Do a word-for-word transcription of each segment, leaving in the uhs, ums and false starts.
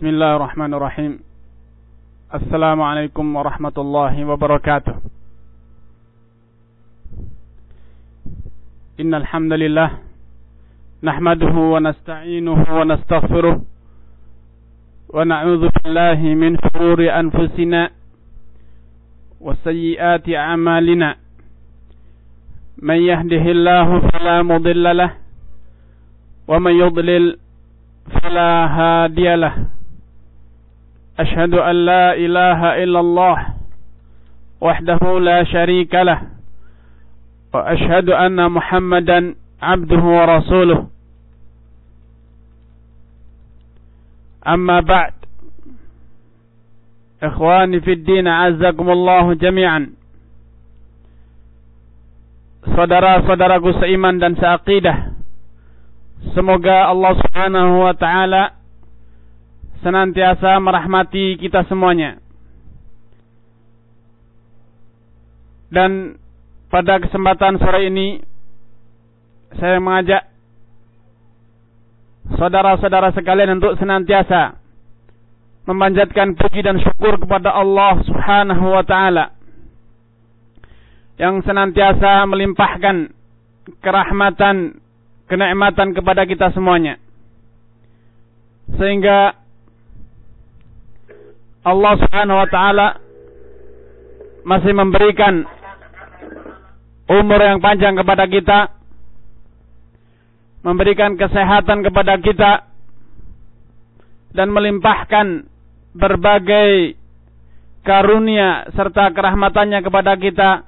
Bismillahirrahmanirrahim. Assalamualaikum warahmatullahi wabarakatuh. Innal hamdalillah nahmaduhu wa nasta'inuhu wa nastaghfiruh wa na'udzu billahi min shururi anfusina wa sayyiati a'malina. Man yahdihillahu fala mudilla lahu wa man yudlil fala hadiya lahu. Ashhadu an la ilaha illallah wahdahu la syarika lah wa ashhadu anna Muhammadan abduhu wa rasuluh. Amma ba'd. Ikhwani fid din, a'azzakumullah jami'an. Saudara-saudaraku seiman dan seaqidah, semoga Allah Subhanahu wa taala senantiasa merahmati kita semuanya. Dan pada kesempatan sore ini saya mengajak saudara-saudara sekalian untuk senantiasa memanjatkan puji dan syukur kepada Allah Subhanahu wa taala yang senantiasa melimpahkan kerahmatan, kenikmatan kepada kita semuanya, sehingga Allah Subhanahu wa taala masih memberikan umur yang panjang kepada kita, memberikan kesehatan kepada kita, dan melimpahkan berbagai karunia serta kerahmatannya kepada kita,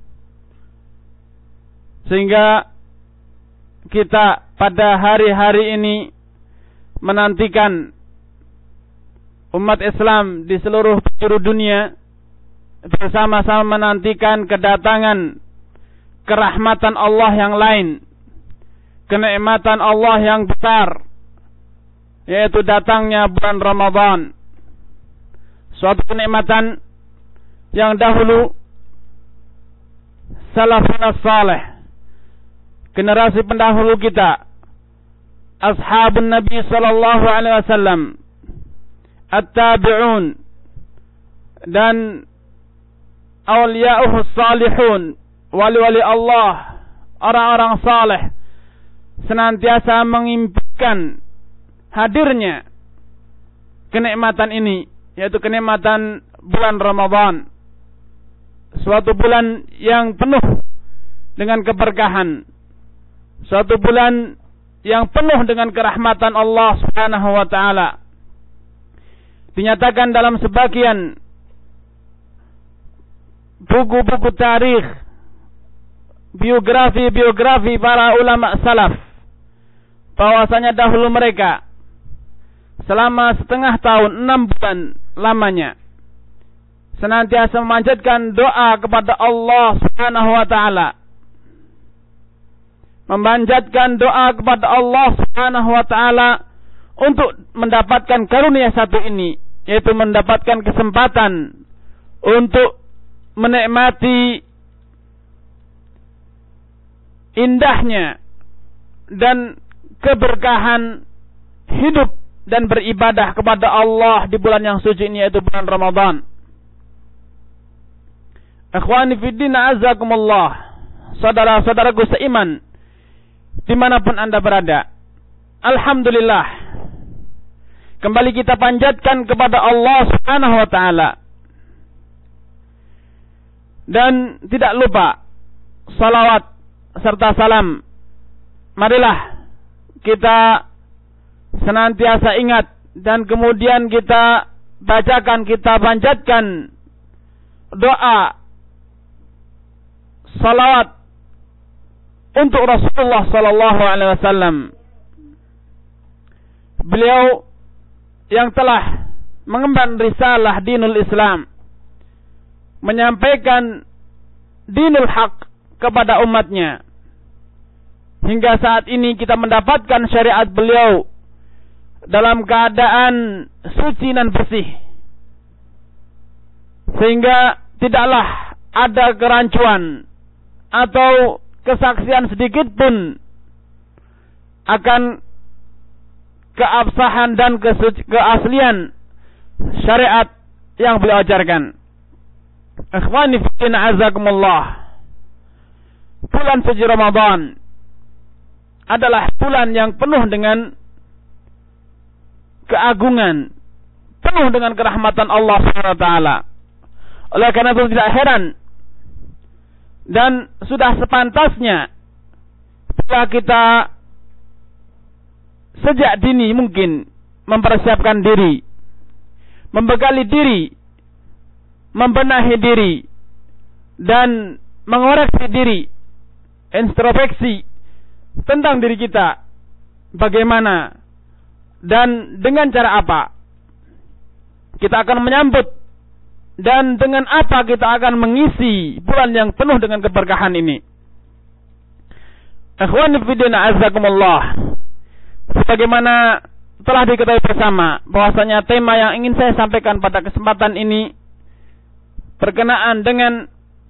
sehingga kita pada hari-hari ini menantikan umat Islam di seluruh penjuru dunia bersama-sama menantikan kedatangan kerahmatan Allah yang lain, kenikmatan Allah yang besar, yaitu datangnya bulan Ramadan. Suatu kenikmatan yang dahulu salafun salih, generasi pendahulu kita, ashabun Nabi sallallahu alaihi wasallam, at-tabi'un, dan awliya'uhus salihun, wali-wali Allah, orang-orang saleh, senantiasa mengimpikan hadirnya kenikmatan ini, yaitu kenikmatan bulan Ramadan, suatu bulan yang penuh dengan keberkahan, suatu bulan yang penuh dengan kerahmatan Allah Subhanahu wa taala. Dinyatakan dalam sebagian buku-buku tarikh, biografi-biografi para ulama salaf, bahwasanya dahulu mereka selama setengah tahun, enam bulan lamanya, senantiasa memanjatkan doa kepada Allah Subhanahu wa taala, memanjatkan doa kepada Allah Subhanahu wa taala untuk mendapatkan karunia satu ini, yaitu mendapatkan kesempatan untuk menikmati indahnya dan keberkahan hidup dan beribadah kepada Allah di bulan yang suci ini, yaitu bulan Ramadan. Ikhwani fiddin, a'azzakumullah, saudara-saudaraku seiman dimanapun anda berada, alhamdulillah, kembali kita panjatkan kepada Allah Subhanahu wa taala. Dan tidak lupa salawat serta salam, marilah kita senantiasa ingat dan kemudian kita bacakan, kita panjatkan doa salawat untuk Rasulullah sallallahu alaihi wasallam. Beliau yang telah mengemban risalah dinul Islam, menyampaikan dinul haq kepada umatnya. Hingga saat ini kita mendapatkan syariat beliau dalam keadaan suci dan bersih, sehingga tidaklah ada kerancuan atau kesaksian sedikit pun akan keabsahan dan keaslian syariat yang beliau ajarkan. Ikhwani fillah azakumullah. Bulan suci Ramadan adalah bulan yang penuh dengan keagungan, penuh dengan kerahmatan Allah subhanahu wa taala. Oleh karena itu tidak heran dan sudah sepantasnya bila kita sejak dini mungkin mempersiapkan diri, membekali diri, membenahi diri, dan mengoreksi diri, introspeksi tentang diri kita, bagaimana dan dengan cara apa kita akan menyambut dan dengan apa kita akan mengisi bulan yang penuh dengan keberkahan ini. Ikhwani fillah azakumullah. Sebagaimana telah diketahui bersama bahwasanya tema yang ingin saya sampaikan pada kesempatan ini berkenaan dengan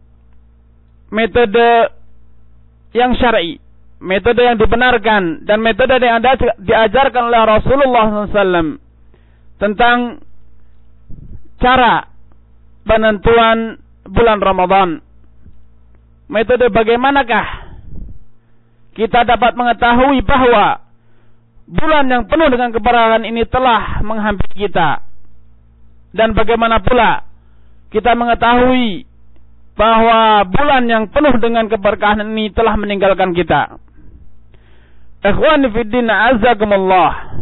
metode yang syar'i, metode yang dibenarkan dan metode yang diajarkan oleh Rasulullah shallallahu alaihi wasallam tentang cara penentuan bulan Ramadan. Metode bagaimanakah kita dapat mengetahui bahwa bulan yang penuh dengan keberkahan ini telah menghampiri kita, dan bagaimana pula kita mengetahui bahwa bulan yang penuh dengan keberkahan ini telah meninggalkan kita. Ikhwani fiddin azakumullah.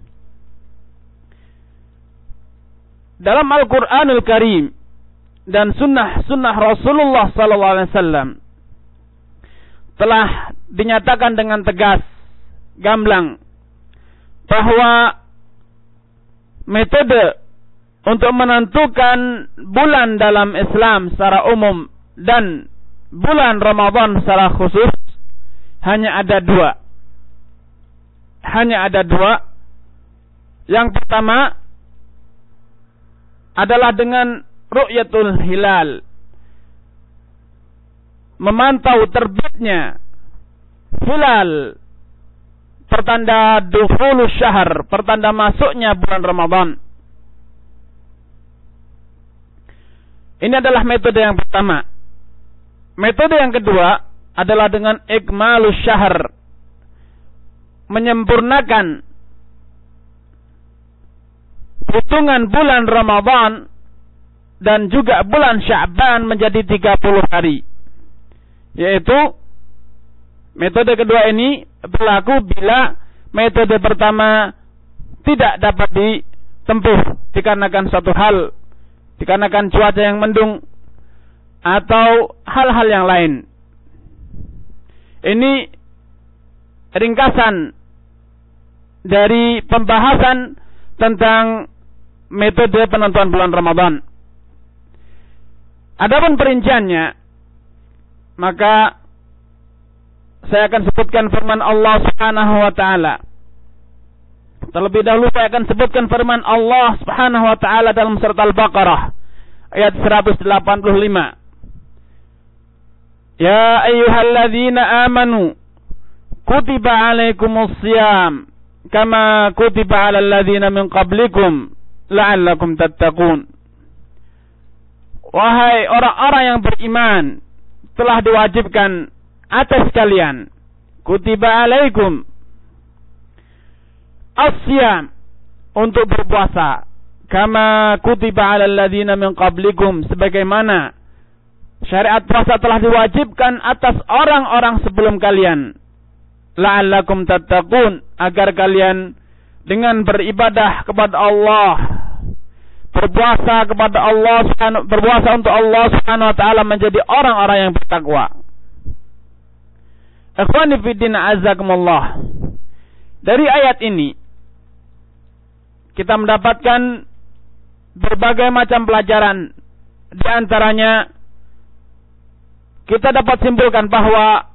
Dalam Al-Quranul Karim dan sunnah-sunnah Rasulullah sallallahu alaihi wasallam telah dinyatakan dengan tegas, gamblang, bahwa metode untuk menentukan bulan dalam Islam secara umum dan bulan Ramadan secara khusus hanya ada dua. Hanya ada dua. Yang pertama adalah dengan ru'yatul hilal, memantau terbitnya hilal, pertanda dukhulus syahr, pertanda masuknya bulan Ramadan. Ini adalah metode yang pertama. Metode yang kedua adalah dengan ikmalus syahr, menyempurnakan hitungan bulan Ramadan dan juga bulan Sya'ban menjadi tiga puluh hari. Yaitu metode kedua ini berlaku bila metode pertama tidak dapat ditempuh dikarenakan suatu hal, dikarenakan cuaca yang mendung atau hal-hal yang lain. Ini ringkasan dari pembahasan tentang metode penentuan bulan Ramadan. Adapun perinciannya, maka saya akan sebutkan firman Allah Subhanahu wa taala. Terlebih dahulu saya akan sebutkan firman Allah Subhanahu wa taala dalam surat Al-Baqarah ayat seratus delapan puluh lima. Ya ayyuhalladzina amanu kutiba alaikumus shiyam kama kutiba alal ladzina min qablikum la'allakum tattaqun. Wahai orang-orang yang beriman, telah diwajibkan atas kalian, kutiba alaikum as-siyam, untuk berpuasa, kama kutiba alal ladzina min qablikum, sebagaimana syariat puasa telah diwajibkan atas orang-orang sebelum kalian, la'allakum tattaqun, agar kalian dengan beribadah kepada Allah, berpuasa kepada Allah, berpuasa untuk Allah Subhanahu wa taala menjadi orang-orang yang bertakwa. Ikhwani fiddin azakumullah. Dari ayat ini kita mendapatkan berbagai macam pelajaran. Di antaranya kita dapat simpulkan bahwa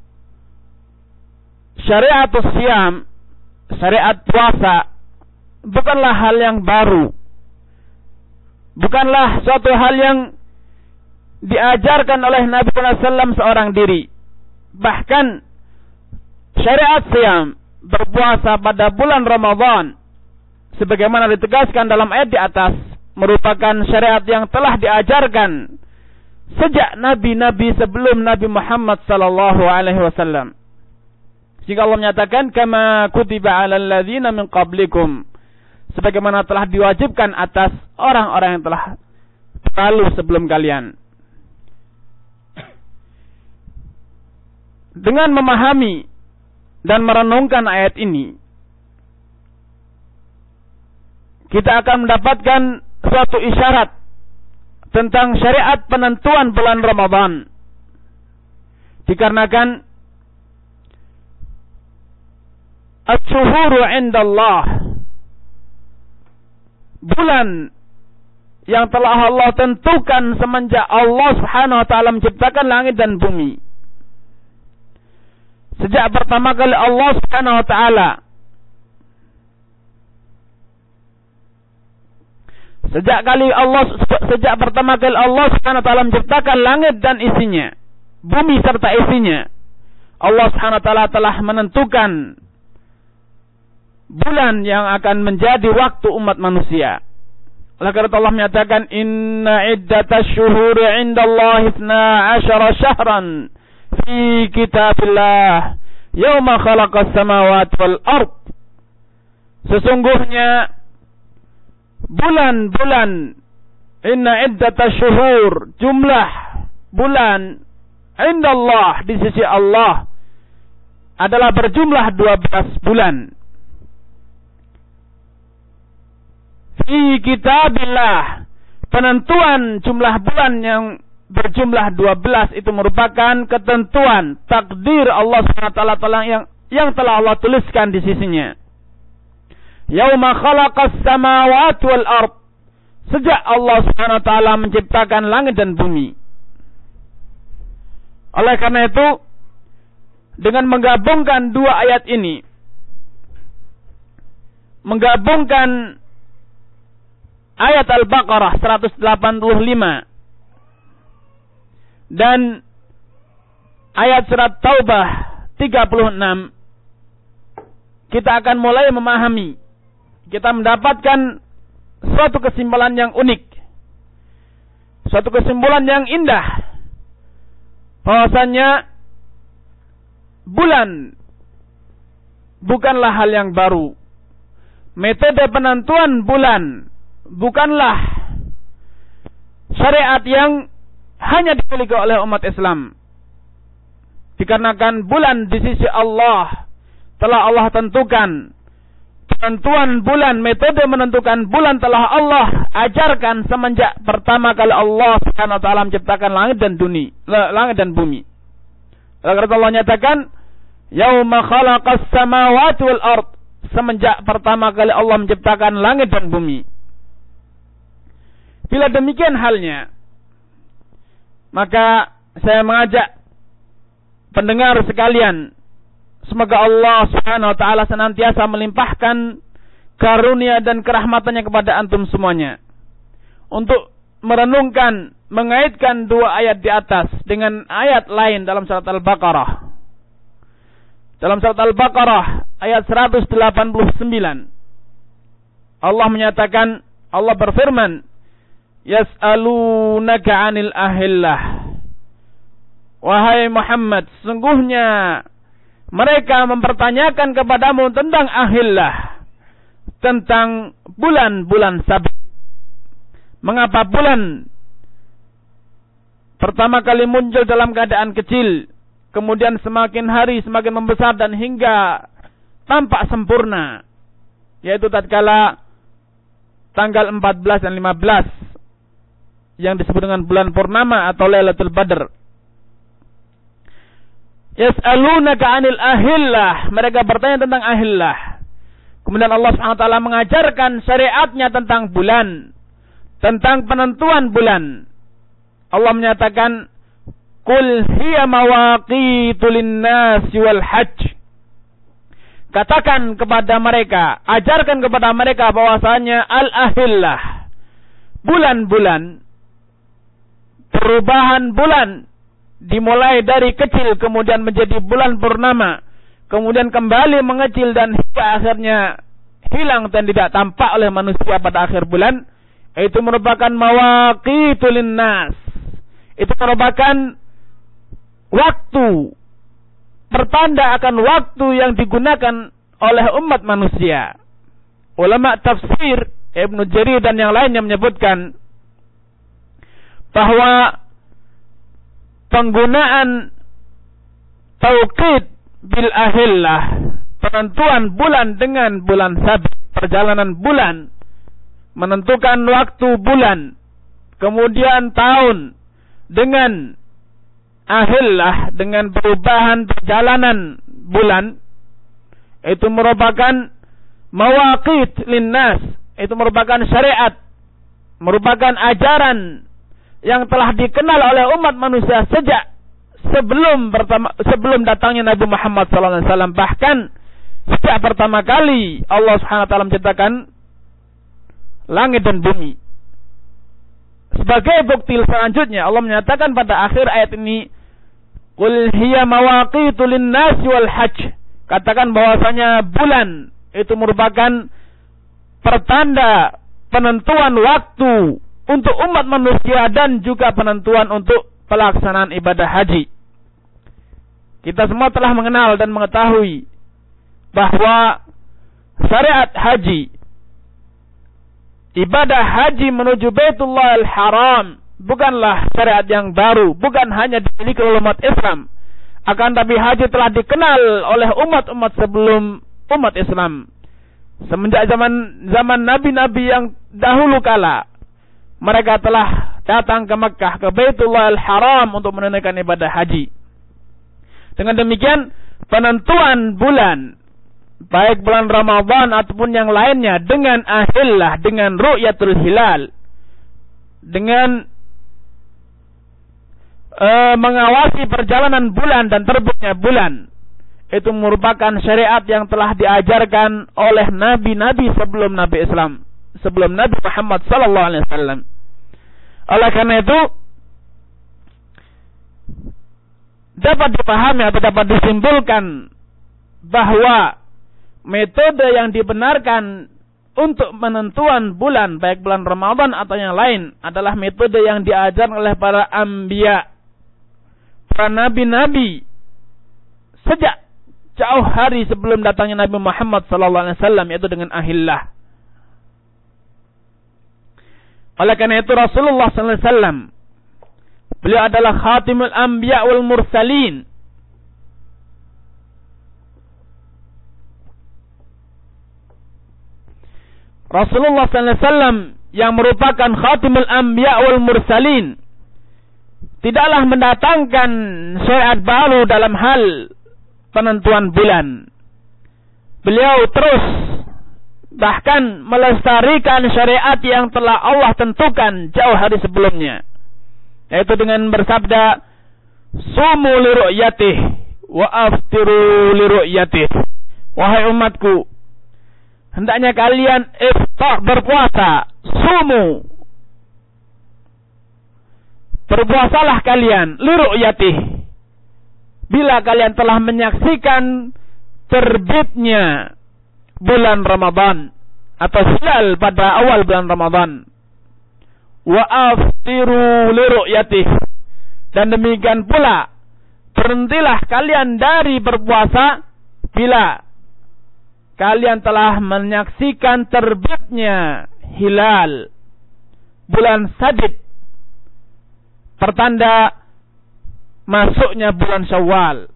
syariatus siyam, syariat puasa, bukanlah hal yang baru, bukanlah suatu hal yang diajarkan oleh Nabi sallallahu alaihi wasallam seorang diri. Bahkan syariat siyam berpuasa pada bulan Ramadan sebagaimana ditegaskan dalam ayat di atas merupakan syariat yang telah diajarkan sejak nabi-nabi sebelum Nabi Muhammad sallallahu alaihi wasallam. Sehingga Allah menyatakan kama kutiba 'alal ladzina min qablikum, sebagaimana telah diwajibkan atas orang-orang yang telah berlalu sebelum kalian. Dengan memahami dan merenungkan ayat ini, kita akan mendapatkan suatu isyarat tentang syariat penentuan bulan Ramadan. Dikarenakan Asy-syuhuru 'indallah, bulan yang telah Allah tentukan semenjak Allah Subhanahu wa taala menciptakan langit dan bumi. Sejak pertama kali Allah Subhanahu wa taala Sejak kali Allah sejak pertama kali Allah Subhanahu wa taala menciptakan langit dan isinya, bumi serta isinya, Allah Subhanahu wa taala telah menentukan bulan yang akan menjadi waktu umat manusia. Oleh karena Allah menyatakan inna iddatash syuhuri 'indallahi itsna asyara syahran fi kitabillah yauma khalaqas samawati wal ard. Sesungguhnya bulan-bulan, inna iddatash syuhur, jumlah bulan indallah di sisi Allah adalah berjumlah dua belas bulan. Fi kitabillah, penentuan jumlah bulan yang berjumlah dua belas itu merupakan ketentuan takdir Allah Subhanahu wa taala yang yang telah Allah tuliskan di sisinya. Yauma khalaqas samawati wal ard, sejak Allah Subhanahu wa taala menciptakan langit dan bumi. Oleh karena itu, dengan menggabungkan dua ayat ini, menggabungkan ayat Al-Baqarah seratus delapan puluh lima dan ayat surat Taubah tiga puluh enam, kita akan mulai memahami, kita mendapatkan suatu kesimpulan yang unik, suatu kesimpulan yang indah, bahwasanya bulan bukanlah hal yang baru. Metode penentuan bulan bukanlah syariat yang hanya dimiliki oleh umat Islam. Dikarenakan bulan di sisi Allah telah Allah tentukan. Penentuan bulan, metode menentukan bulan telah Allah ajarkan semenjak pertama kali Allah Subhanahu wa taala menciptakan langit dan bumi, langit dan bumi. Lalu Allah nyatakan, "Yauma khalaqas samawati wal ard", semenjak pertama kali Allah menciptakan langit dan bumi. Bila demikian halnya, maka saya mengajak pendengar sekalian, semoga Allah Subhanahu wa taala senantiasa melimpahkan karunia dan kerahmatannya kepada antum semuanya, untuk merenungkan, mengaitkan dua ayat di atas dengan ayat lain dalam surat Al-Baqarah. Dalam surat Al-Baqarah ayat seratus delapan puluh sembilan, Allah menyatakan, Allah berfirman, "Yas'alunaka 'anil ahillah." Wahai Muhammad, sungguhnya mereka mempertanyakan kepadamu tentang ahillah, tentang bulan-bulan sabit. Mengapa bulan pertama kali muncul dalam keadaan kecil, kemudian semakin hari semakin membesar dan hingga tampak sempurna, yaitu tatkala tanggal empat belas dan lima belas yang disebut dengan bulan purnama atau Lailatul Badr. Yas'alunaka 'anil ahillah, mereka bertanya tentang ahillah. Kemudian Allah Subhanahu wa taala mengajarkan syariatnya tentang bulan, tentang penentuan bulan. Allah menyatakan, "Qul hiya mawaqitu lin-nasi wal hajj." Katakan kepada mereka, ajarkan kepada mereka bahwasanya al-ahillah, bulan-bulan, perubahan bulan dimulai dari kecil kemudian menjadi bulan purnama, kemudian kembali mengecil dan hingga akhirnya hilang dan tidak tampak oleh manusia pada akhir bulan, itu merupakan mawaqitul linnas. Itu merupakan waktu, pertanda akan waktu yang digunakan oleh umat manusia. Ulama tafsir Ibnu Jarir dan yang lainnya menyebutkan bahwa penggunaan tauqid bil ahillah, penentuan bulan dengan bulan sabit, perjalanan bulan, menentukan waktu bulan, kemudian tahun dengan ahillah, dengan perubahan perjalanan bulan, itu merupakan mawaqit linnas, itu merupakan syariat, merupakan ajaran yang telah dikenal oleh umat manusia sejak sebelum pertama, sebelum datangnya Nabi Muhammad sallallahu alaihi wasallam. Bahkan sejak pertama kali Allah Subhanahu wa taala menciptakan langit dan bumi. Sebagai bukti selanjutnya Allah menyatakan pada akhir ayat ini, qul hiya mawaqitu lin-nas wal hajj. Katakan bahwasanya bulan itu merupakan pertanda penentuan waktu untuk umat manusia dan juga penentuan untuk pelaksanaan ibadah haji. Kita semua telah mengenal dan mengetahui bahwa syariat haji, ibadah haji menuju Baitullah al-Haram, bukanlah syariat yang baru, bukan hanya dimiliki oleh umat Islam, akan tapi haji telah dikenal oleh umat-umat sebelum umat Islam. Semenjak zaman zaman nabi-nabi yang dahulu kala, mereka telah datang ke Mekah, ke Baitullah al-Haram untuk menunaikan ibadah haji. Dengan demikian, penentuan bulan, baik bulan Ramadan ataupun yang lainnya, dengan ahillah, dengan ru'yatul hilal, dengan e, mengawasi perjalanan bulan dan terbitnya bulan, itu merupakan syariat yang telah diajarkan oleh nabi-nabi sebelum Nabi Islam, sebelum Nabi Muhammad sallallahu alaihi wasallam. Oleh karena itu dapat dipahami atau dapat disimpulkan bahwa metode yang dibenarkan untuk penentuan bulan, baik bulan Ramadan atau yang lain, adalah metode yang diajarkan oleh para anbiya, para nabi-nabi sejak jauh hari sebelum datangnya Nabi Muhammad sallallahu alaihi wasallam, yaitu dengan ahillah. Oleh karena itu Rasulullah sallallahu alaihi wasallam, beliau adalah khatimul anbiya wal mursalin. Rasulullah sallallahu alaihi wasallam yang merupakan khatimul anbiya wal mursalin tidaklah mendatangkan syariat baru dalam hal penentuan bulan. Beliau terus bahkan melestarikan syariat yang telah Allah tentukan jauh hari sebelumnya, yaitu dengan bersabda, sumu li ru'yatih wa aftiru li ru'yatih. Wahai umatku, hendaknya kalian iftar, berpuasa, sumu, berpuasalah kalian li ru'yatih, bila kalian telah menyaksikan terbitnya bulan Ramadan atau hilal pada awal bulan Ramadan. Wa aftiru li ru'yatih, dan demikian pula berhentilah kalian dari berpuasa bila kalian telah menyaksikan terbitnya hilal bulan Sadid, pertanda masuknya bulan Syawal.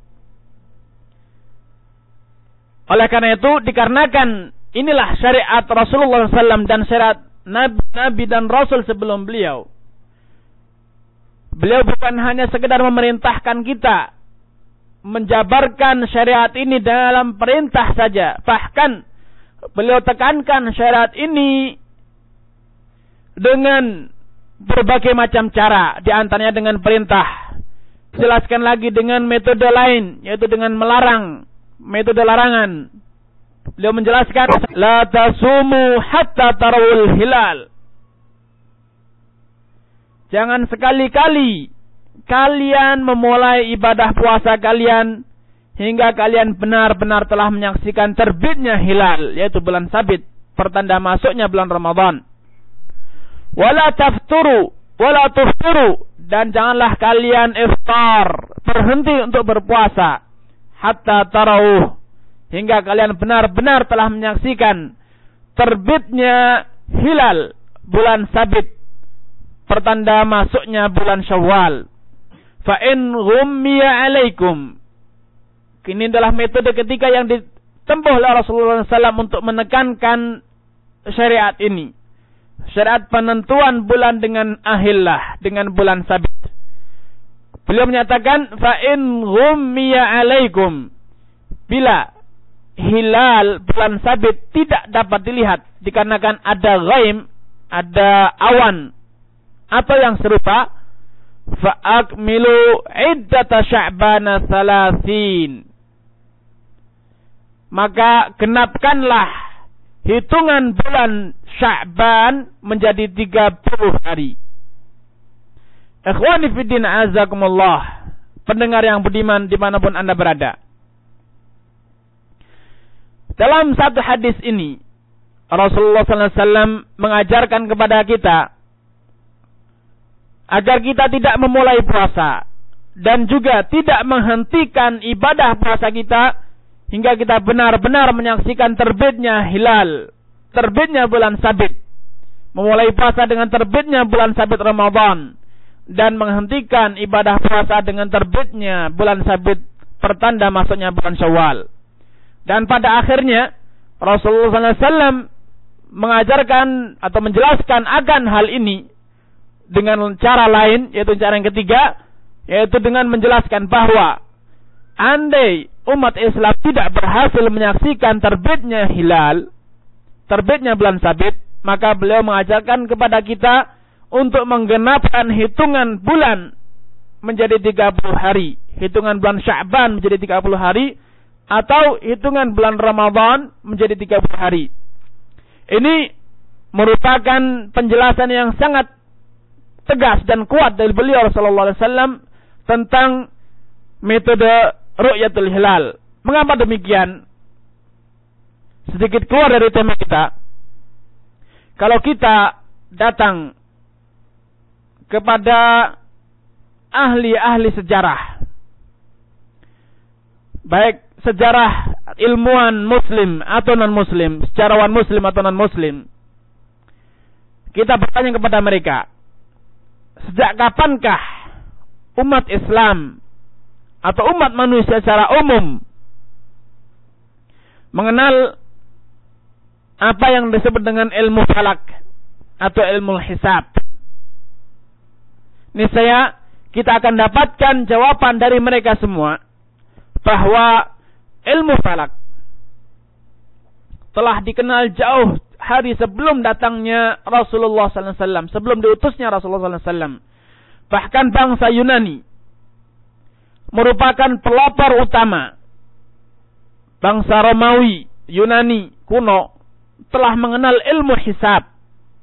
Oleh karena itu, dikarenakan inilah syariat Rasulullah sallallahu alaihi wasallam dan syariat nabi-nabi dan rasul sebelum beliau, beliau bukan hanya sekedar memerintahkan kita menjabarkan syariat ini dalam perintah saja, bahkan beliau tekankan syariat ini dengan berbagai macam cara, di antaranya dengan perintah. Jelaskan lagi dengan metode lain, yaitu dengan melarang, metode larangan. Beliau menjelaskan, la tasumu hatta tarawul hilal. Jangan sekali-kali kalian memulai ibadah puasa kalian hingga kalian benar-benar telah menyaksikan terbitnya hilal, yaitu bulan sabit, pertanda masuknya bulan Ramadan. Wala tafturu wala tuftiru, dan janganlah kalian iftar, berhenti untuk berpuasa, hatta tarauh, hingga kalian benar-benar telah menyaksikan terbitnya hilal, bulan sabit, pertanda masuknya bulan Syawal. Fa in ghummiya alaikum, ini adalah metode ketiga yang ditempuh oleh Rasulullah shallallahu alaihi wasallam untuk menekankan syariat ini. Syariat penentuan bulan dengan ahillah, dengan bulan sabit. Beliau menyatakan, fa in ghummiya alaikum, bila hilal bulan sabit tidak dapat dilihat dikarenakan ada ghaim, ada awan atau yang serupa, fa akmilu iddata sya'bana thalathin, maka genapkanlah hitungan bulan Sya'ban menjadi tiga puluh hari. Ikhwani fiddin azakumullah, pendengar yang budiman dimanapun Anda berada. Dalam satu hadis ini, Rasulullah sallallahu alaihi wasallam mengajarkan kepada kita agar kita tidak memulai puasa dan juga tidak menghentikan ibadah puasa kita hingga kita benar-benar menyaksikan terbitnya hilal, terbitnya bulan sabit. Memulai puasa dengan terbitnya bulan sabit Ramadan, dan menghentikan ibadah puasa dengan terbitnya bulan sabit, pertanda masuknya bulan Syawal. Dan pada akhirnya Rasulullah sallallahu alaihi wasallam mengajarkan atau menjelaskan akan hal ini dengan cara lain, yaitu cara yang ketiga, yaitu dengan menjelaskan bahwa andai umat Islam tidak berhasil menyaksikan terbitnya hilal, terbitnya bulan sabit, maka beliau mengajarkan kepada kita untuk menggenapkan hitungan bulan menjadi tiga puluh hari, hitungan bulan Sya'ban menjadi tiga puluh hari, atau hitungan bulan Ramadan menjadi tiga puluh hari. Ini merupakan penjelasan yang sangat tegas dan kuat dari beliau sallallahu alaihi wasallam tentang metode ru'yatul hilal. Mengapa demikian? Sedikit keluar dari tema kita. Kalau kita datang kepada ahli-ahli sejarah, baik sejarah ilmuwan muslim atau non-muslim, sejarawan muslim atau non-muslim, kita bertanya kepada mereka, sejak kapankah umat Islam atau umat manusia secara umum mengenal apa yang disebut dengan ilmu falak atau ilmu hisab? Niscaya kita akan dapatkan jawaban dari mereka semua bahwa ilmu falak telah dikenal jauh hari sebelum datangnya Rasulullah sallallahu alaihi wasallam, sebelum diutusnya Rasulullah sallallahu alaihi wasallam. Bahkan bangsa Yunani merupakan pelopor utama. Bangsa Romawi, Yunani kuno telah mengenal ilmu hisab,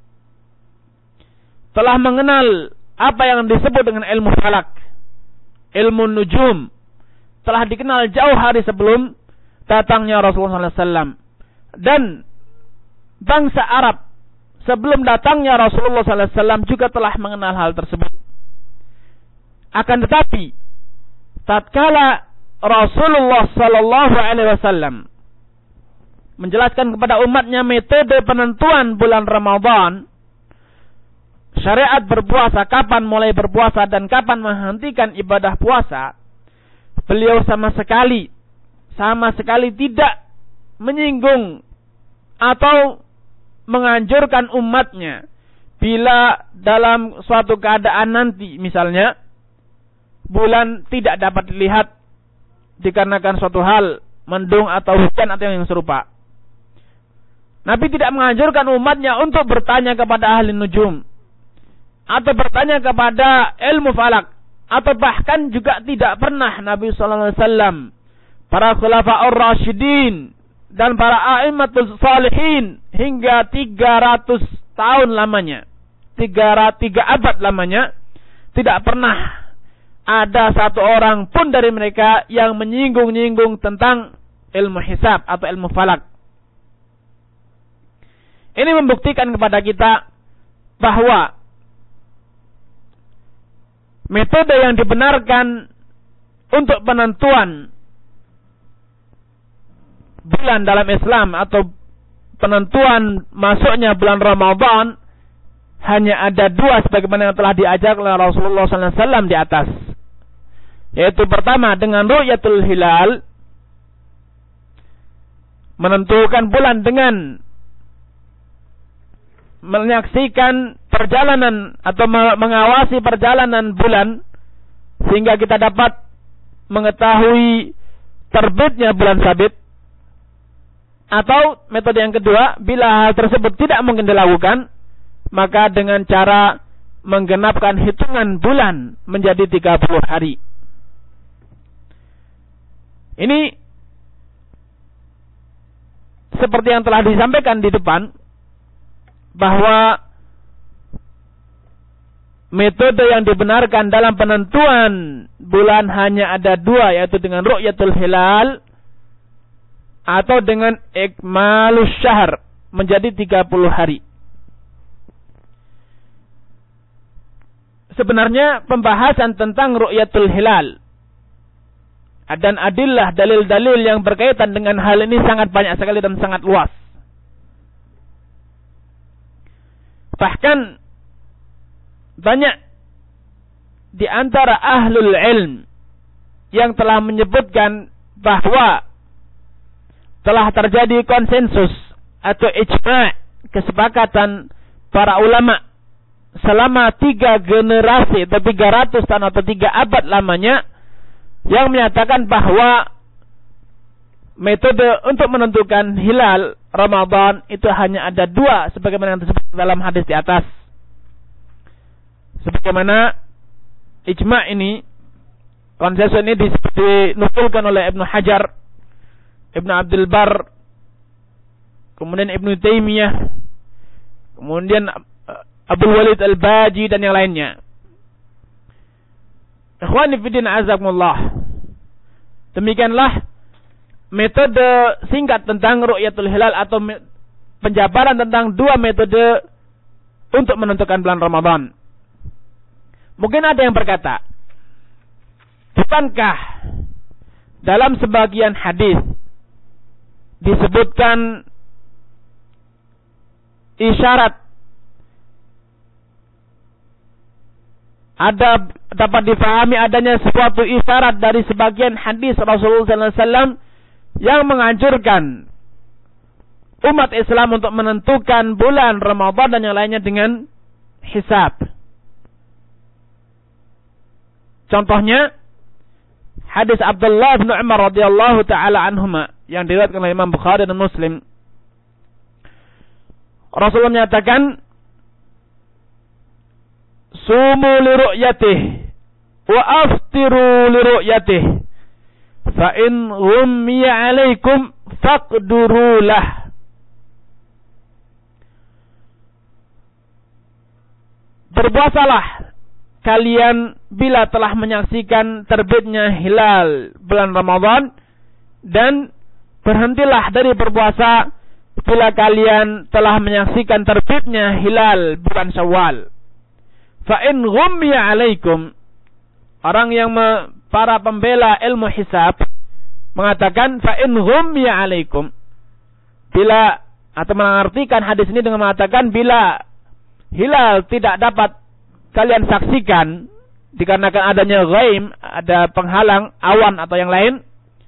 telah mengenal apa yang disebut dengan ilmu falak, ilmu nujum, telah dikenal jauh hari sebelum datangnya Rasulullah sallallahu alaihi wasallam. Dan bangsa Arab sebelum datangnya Rasulullah sallallahu alaihi wasallam juga telah mengenal hal tersebut. Akan tetapi tatkala Rasulullah sallallahu alaihi wasallam menjelaskan kepada umatnya metode penentuan bulan Ramadan, syariat berpuasa, kapan mulai berpuasa dan kapan menghentikan ibadah puasa, beliau sama sekali sama sekali tidak menyinggung atau menganjurkan umatnya bila dalam suatu keadaan nanti misalnya bulan tidak dapat dilihat dikarenakan suatu hal, mendung atau hujan atau yang serupa. Nabi tidak menganjurkan umatnya untuk bertanya kepada ahli nujum atau bertanya kepada ilmu falak, atau bahkan juga tidak pernah Nabi sallallahu alaihi wasallam, para khulafa'ur rasyidin dan para a'immatul salihin hingga tiga ratus tahun lamanya, tiga, tiga abad lamanya, tidak pernah ada satu orang pun dari mereka yang menyinggung-nyinggung tentang ilmu hisab atau ilmu falak. Ini membuktikan kepada kita bahwa metode yang dibenarkan untuk penentuan bulan dalam Islam atau penentuan masuknya bulan Ramadan hanya ada dua sebagaimana yang telah diajarkan oleh Rasulullah sallallahu alaihi wasallam di atas. Yaitu pertama dengan ru'yatul hilal, menentukan bulan dengan menyaksikan perjalanan atau mengawasi perjalanan bulan sehingga kita dapat mengetahui terbitnya bulan sabit. Atau metode yang kedua, bila hal tersebut tidak mungkin dilakukan, maka dengan cara menggenapkan hitungan bulan menjadi tiga puluh hari. Ini seperti yang telah disampaikan di depan, bahwa metode yang dibenarkan dalam penentuan bulan hanya ada dua, yaitu dengan ru'yatul hilal atau dengan ikmalus syahr menjadi tiga puluh hari. Sebenarnya pembahasan tentang ru'yatul hilal dan adillah dalil-dalil yang berkaitan dengan hal ini sangat banyak sekali dan sangat luas. Bahkan banyak di antara ahlul ilm yang telah menyebutkan bahwa telah terjadi konsensus atau ijma', kesepakatan para ulama selama tiga generasi atau tiga ratus tahun atau tiga abad lamanya, yang menyatakan bahwa metode untuk menentukan hilal Ramadan itu hanya ada dua sebagaimana yang disebut dalam hadis di atas. Sebagaimana ijma' ini, konsensus ini dinukulkan oleh Ibnu Hajar, Ibnu Abdul Bar, kemudian Ibnu Taimiyah, kemudian Abdul Walid Al-Baji dan yang lainnya. Ikhwani fiddin azakumullah. Demikianlah metode singkat tentang ru'yatul hilal atau penjabaran tentang dua metode untuk menentukan bulan Ramadan. Mungkin ada yang berkata, bukankah dalam sebagian hadis disebutkan isyarat, ada dapat difahami adanya suatu isyarat dari sebagian hadis Rasulullah sallallahu alaihi wasallam yang menganjurkan umat Islam untuk menentukan bulan Ramadan dan yang lainnya dengan hisab. Contohnya hadis Abdullah bin Umar radhiyallahu taala anhuma yang diriwayatkan oleh Imam Bukhari dan Muslim. Rasulullah menyatakan, sumu li ru'yatih wa aftiru li ru'yatih fa in ghummiya alaikum faqduru lah. Berpuasalah kalian bila telah menyaksikan terbitnya hilal bulan Ramadan, dan berhentilah dari berpuasa bila kalian telah menyaksikan terbitnya hilal bulan Syawal. Fa in ghummiya alaikum, orang yang me, para pembela ilmu hisab mengatakan fa in ghummiya alaikum, bila atau mengartikan hadis ini dengan mengatakan bila hilal tidak dapat kalian saksikan dikarenakan adanya ghaim, ada penghalang awan atau yang lain,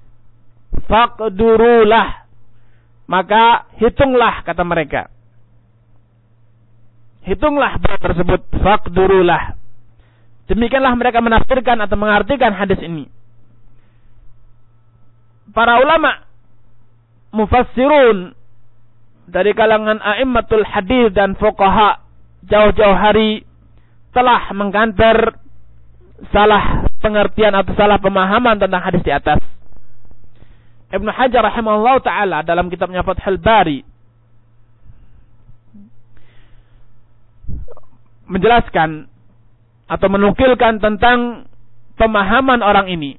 faqdurulah, maka hitunglah, kata mereka. Hitunglah bulan tersebut, faqdurulah. Demikianlah mereka menafsirkan atau mengartikan hadis ini. Para ulama mufassirun dari kalangan a'immatul hadis dan fuqaha jauh-jauh hari telah mengkanter salah pengertian atau salah pemahaman tentang hadis di atas. Ibnu Hajar rahimahullah ta'ala dalam kitabnya Fathul Bari menjelaskan atau menukilkan tentang pemahaman orang ini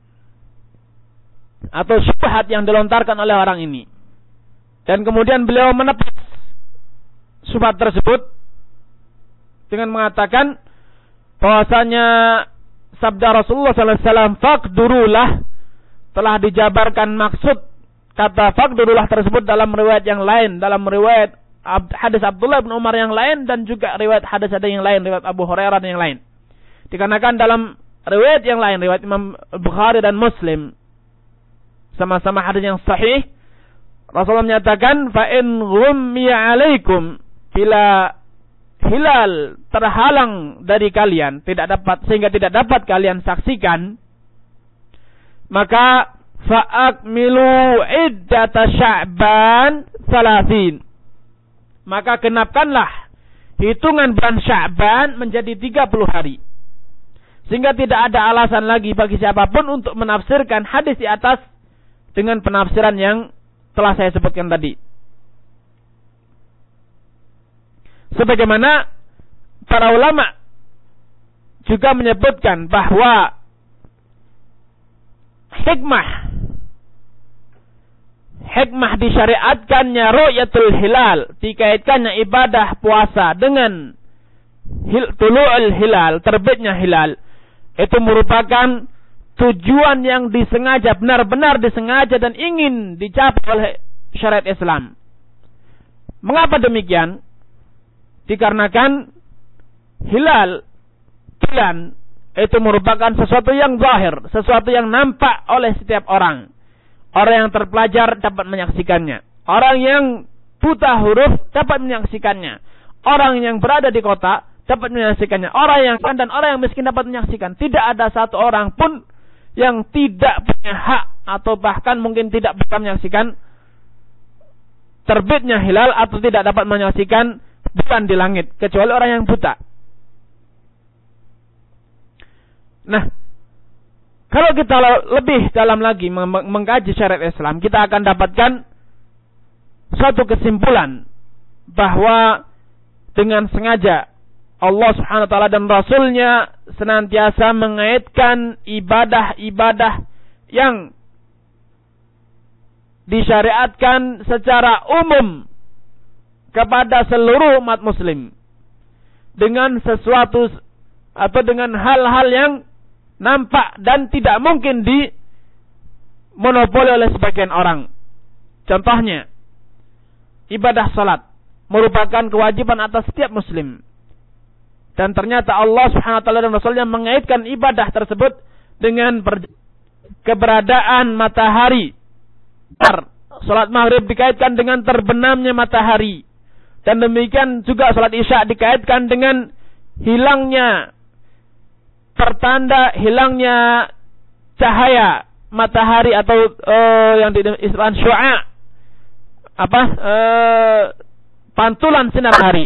atau syubhat yang dilontarkan oleh orang ini, dan kemudian beliau menepis syubhat tersebut dengan mengatakan bahwasanya sabda Rasulullah sallallahu alaihi wasallam faqdurulah telah dijabarkan maksud kata faqdurulah tersebut dalam riwayat yang lain, dalam riwayat hadis Abdullah bin Umar yang lain, dan juga riwayat hadis ada yang lain, riwayat Abu Hurairah yang lain. Dikarenakan dalam riwayat yang lain, riwayat Imam Bukhari dan Muslim, sama-sama hadis yang sahih, Rasulullah menyatakan fa in ghummiya alaikum, bila hilal terhalang dari kalian, tidak dapat sehingga tidak dapat kalian saksikan, maka fa'akmilu iddata Sya'ban salasin, maka genapkanlah hitungan bulan Sya'ban menjadi tiga puluh hari. Sehingga tidak ada alasan lagi bagi siapapun untuk menafsirkan hadis di atas dengan penafsiran yang telah saya sebutkan tadi. Sebagaimana para ulama juga menyebutkan bahwa hikmah hikmah disyariatkannya ru'yatul hilal, dikaitkannya ibadah puasa dengan hil, tulu'ul hilal, terbitnya hilal, itu merupakan tujuan yang disengaja, benar-benar disengaja dan ingin dicapai oleh syariat Islam. Mengapa demikian? Dikarenakan hilal, bulan, itu merupakan sesuatu yang zahir, sesuatu yang nampak oleh setiap orang. Orang yang terpelajar dapat menyaksikannya. Orang yang buta huruf dapat menyaksikannya. Orang yang berada di kota dapat menyaksikannya. Orang yang kaya dan orang yang miskin dapat menyaksikan. Tidak ada satu orang pun yang tidak punya hak atau bahkan mungkin tidak bisa menyaksikan terbitnya hilal atau tidak dapat menyaksikan bulan di langit, kecuali orang yang buta. Nah, kalau kita lebih dalam lagi mengkaji syariat Islam, kita akan dapatkan suatu kesimpulan bahwa dengan sengaja Allah Subhanahu wa taala dan Rasulnya senantiasa mengaitkan ibadah-ibadah yang disyariatkan secara umum kepada seluruh umat muslim dengan sesuatu atau dengan hal-hal yang nampak dan tidak mungkin dimonopoli oleh sebagian orang. Contohnya, ibadah salat merupakan kewajiban atas setiap muslim. Dan ternyata Allah Subhanahu wa taala dan Rasulnya mengaitkan ibadah tersebut dengan keberadaan matahari. Salat maghrib dikaitkan dengan terbenamnya matahari. Dan demikian juga salat isya dikaitkan dengan hilangnya pertanda hilangnya cahaya matahari atau uh, yang diistilahkan syu'a, apa uh, pantulan sinar hari.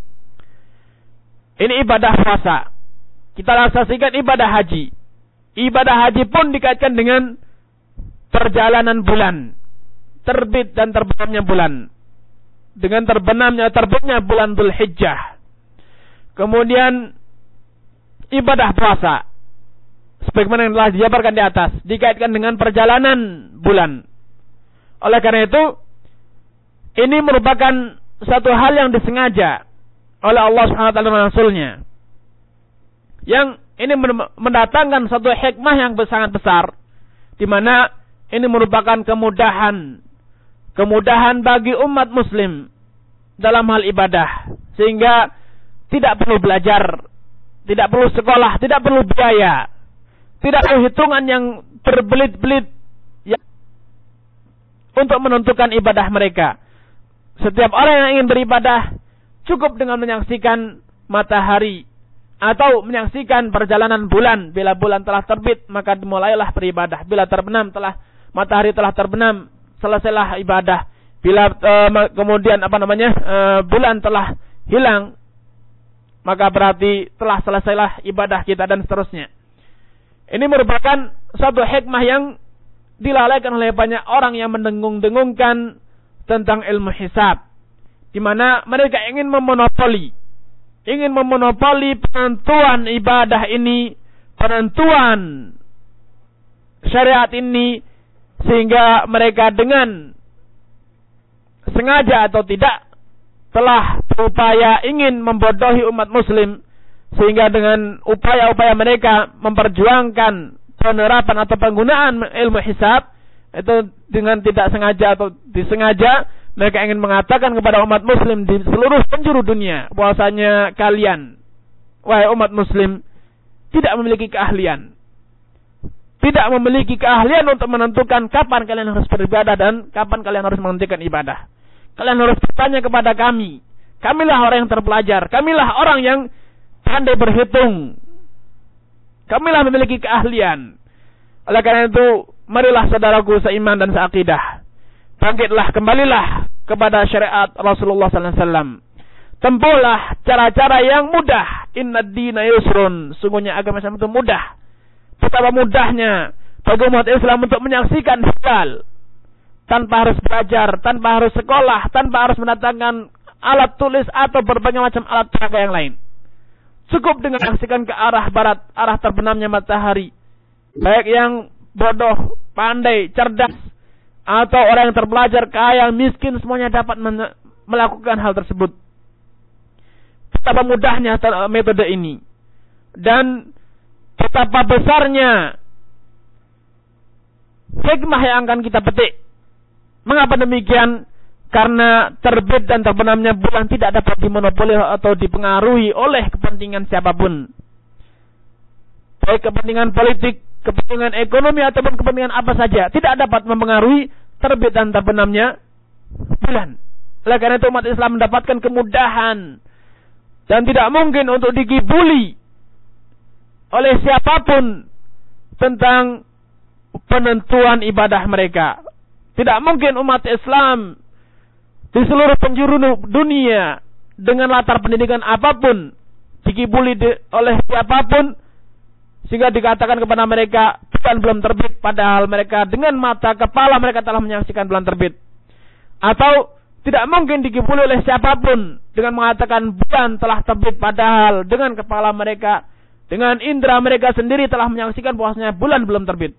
Ini ibadah puasa. Kita saksikan ibadah haji. Ibadah haji pun dikaitkan dengan perjalanan bulan, terbit dan terbenamnya bulan. Dengan terbenamnya terbitnya bulan Dzulhijjah. Kemudian ibadah puasa sebagaimana yang telah dijabarkan di atas dikaitkan dengan perjalanan bulan. Oleh karena itu, ini merupakan satu hal yang disengaja oleh Allah Subhanahu wa taala dan Rasulnya, yang ini mendatangkan satu hikmah yang sangat besar, di mana ini merupakan kemudahan kemudahan bagi umat muslim dalam hal ibadah, sehingga tidak perlu belajar, tidak perlu sekolah, tidak perlu biaya, tidak perlu hitungan yang berbelit-belit ya, untuk menentukan ibadah mereka. Setiap orang yang ingin beribadah cukup dengan menyaksikan matahari atau menyaksikan perjalanan bulan. Bila bulan telah terbit, maka dimulailah beribadah. Bila terbenam, telah matahari telah terbenam, selesailah ibadah. Bila uh, kemudian apa namanya uh, bulan telah hilang, maka berarti telah selesailah ibadah kita dan seterusnya. Ini merupakan suatu hikmah yang dilalaikan oleh banyak orang yang mendengung-dengungkan tentang ilmu hisab, di mana mereka ingin memonopoli, ingin memonopoli penentuan ibadah ini penentuan syariat ini, sehingga mereka dengan sengaja atau tidak telah berupaya ingin membodohi umat muslim, sehingga dengan upaya-upaya mereka memperjuangkan penerapan atau penggunaan ilmu hisab itu dengan tidak sengaja atau disengaja, mereka ingin mengatakan kepada umat muslim di seluruh penjuru dunia bahwasanya kalian, wahai umat muslim, tidak memiliki keahlian. Tidak memiliki keahlian untuk menentukan kapan kalian harus beribadah dan kapan kalian harus menghentikan ibadah. Kalian harus bertanya kepada kami. Kamilah orang yang terpelajar. Kamilah orang yang pandai berhitung. Kamilah memiliki keahlian. Oleh karena itu, marilah saudaraku seiman dan seakidah, bangkitlah, kembalilah kepada syariat Rasulullah sallallahu alaihi wasallam. Tempuhlah cara-cara yang mudah. Inna dina yusrun. Sungguhnya agama Islam itu mudah. Betapa mudahnya bagi umat Islam untuk menyaksikan hilal tanpa harus belajar, tanpa harus sekolah, tanpa harus mendatangkan alat tulis atau berbagai macam alat peraga yang lain. Cukup dengan menyaksikan ke arah barat, arah terbenamnya matahari. Baik yang bodoh, pandai, cerdas, atau orang yang terpelajar, kaya, miskin, semuanya dapat melakukan hal tersebut. Betapa mudahnya metode ini. Dan betapa besarnya hikmah yang akan kita petik. Mengapa demikian? Karena terbit dan terbenamnya bulan tidak dapat dimonopoli atau dipengaruhi oleh kepentingan siapapun. Baik kepentingan politik, kepentingan ekonomi, ataupun kepentingan apa saja, tidak dapat mempengaruhi terbit dan terbenamnya bulan. Oleh karena itu umat Islam mendapatkan kemudahan dan tidak mungkin untuk digibuli oleh siapapun tentang penentuan ibadah mereka. Tidak mungkin umat Islam di seluruh penjuru dunia dengan latar pendidikan apapun digibuli oleh siapapun sehingga dikatakan kepada mereka bulan belum terbit, padahal mereka dengan mata kepala mereka telah menyaksikan bulan terbit. Atau tidak mungkin digibuli oleh siapapun dengan mengatakan bulan telah terbit, padahal dengan kepala mereka, dengan indera mereka sendiri telah menyaksikan bahwasanya bulan belum terbit.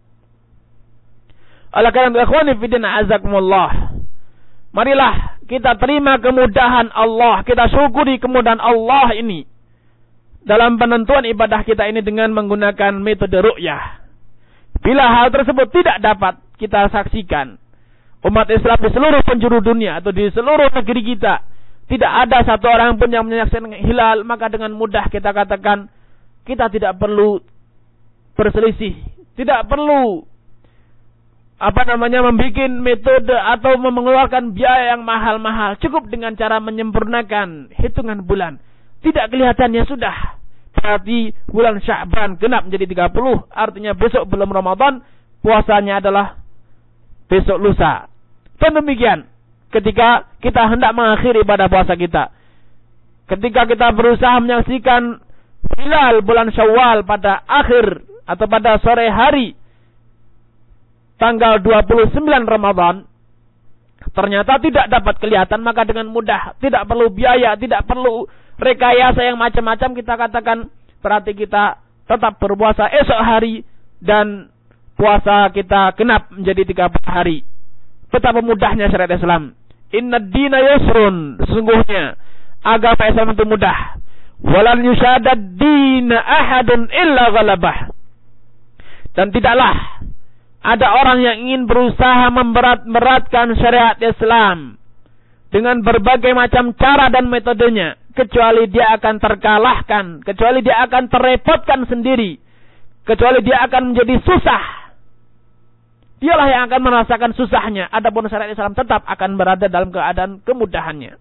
Oleh karena itu, ikhwani fillah azakumullah, marilah kita terima kemudahan Allah, kita syukuri kemudahan Allah ini dalam penentuan ibadah kita ini dengan menggunakan metode ru'yah. Bila hal tersebut tidak dapat kita saksikan, umat Islam di seluruh penjuru dunia atau di seluruh negeri kita, tidak ada satu orang pun yang menyaksikan hilal, maka dengan mudah kita katakan kita tidak perlu berselisih, tidak perlu apa namanya membuat metode atau mengeluarkan biaya yang mahal-mahal. Cukup dengan cara menyempurnakan hitungan bulan. Tidak kelihatannya sudah. Berarti bulan Sya'ban genap menjadi tiga puluh. Artinya besok belum Ramadan. Puasanya adalah besok lusa. Dan demikian ketika kita hendak mengakhiri ibadah puasa kita. Ketika kita berusaha menyaksikan hilal bulan Syawal pada akhir atau pada sore hari tanggal dua puluh sembilan Ramadan, ternyata tidak dapat kelihatan, maka dengan mudah, tidak perlu biaya, tidak perlu rekayasa yang macam-macam, kita katakan berarti kita tetap berpuasa esok hari dan puasa kita genap menjadi tiga puluh hari. Betapa mudahnya syariat Islam. Inna dina yusrun, sesungguhnya agama Islam itu mudah. Walan yushadad dina ahadun illa ghalabah. Dan tidaklah ada orang yang ingin berusaha memberat-beratkan syariat Islam dengan berbagai macam cara dan metodenya, kecuali dia akan terkalahkan, kecuali dia akan terrepotkan sendiri, kecuali dia akan menjadi susah. Dialah yang akan merasakan susahnya. Adapun syariat Islam tetap akan berada dalam keadaan kemudahannya.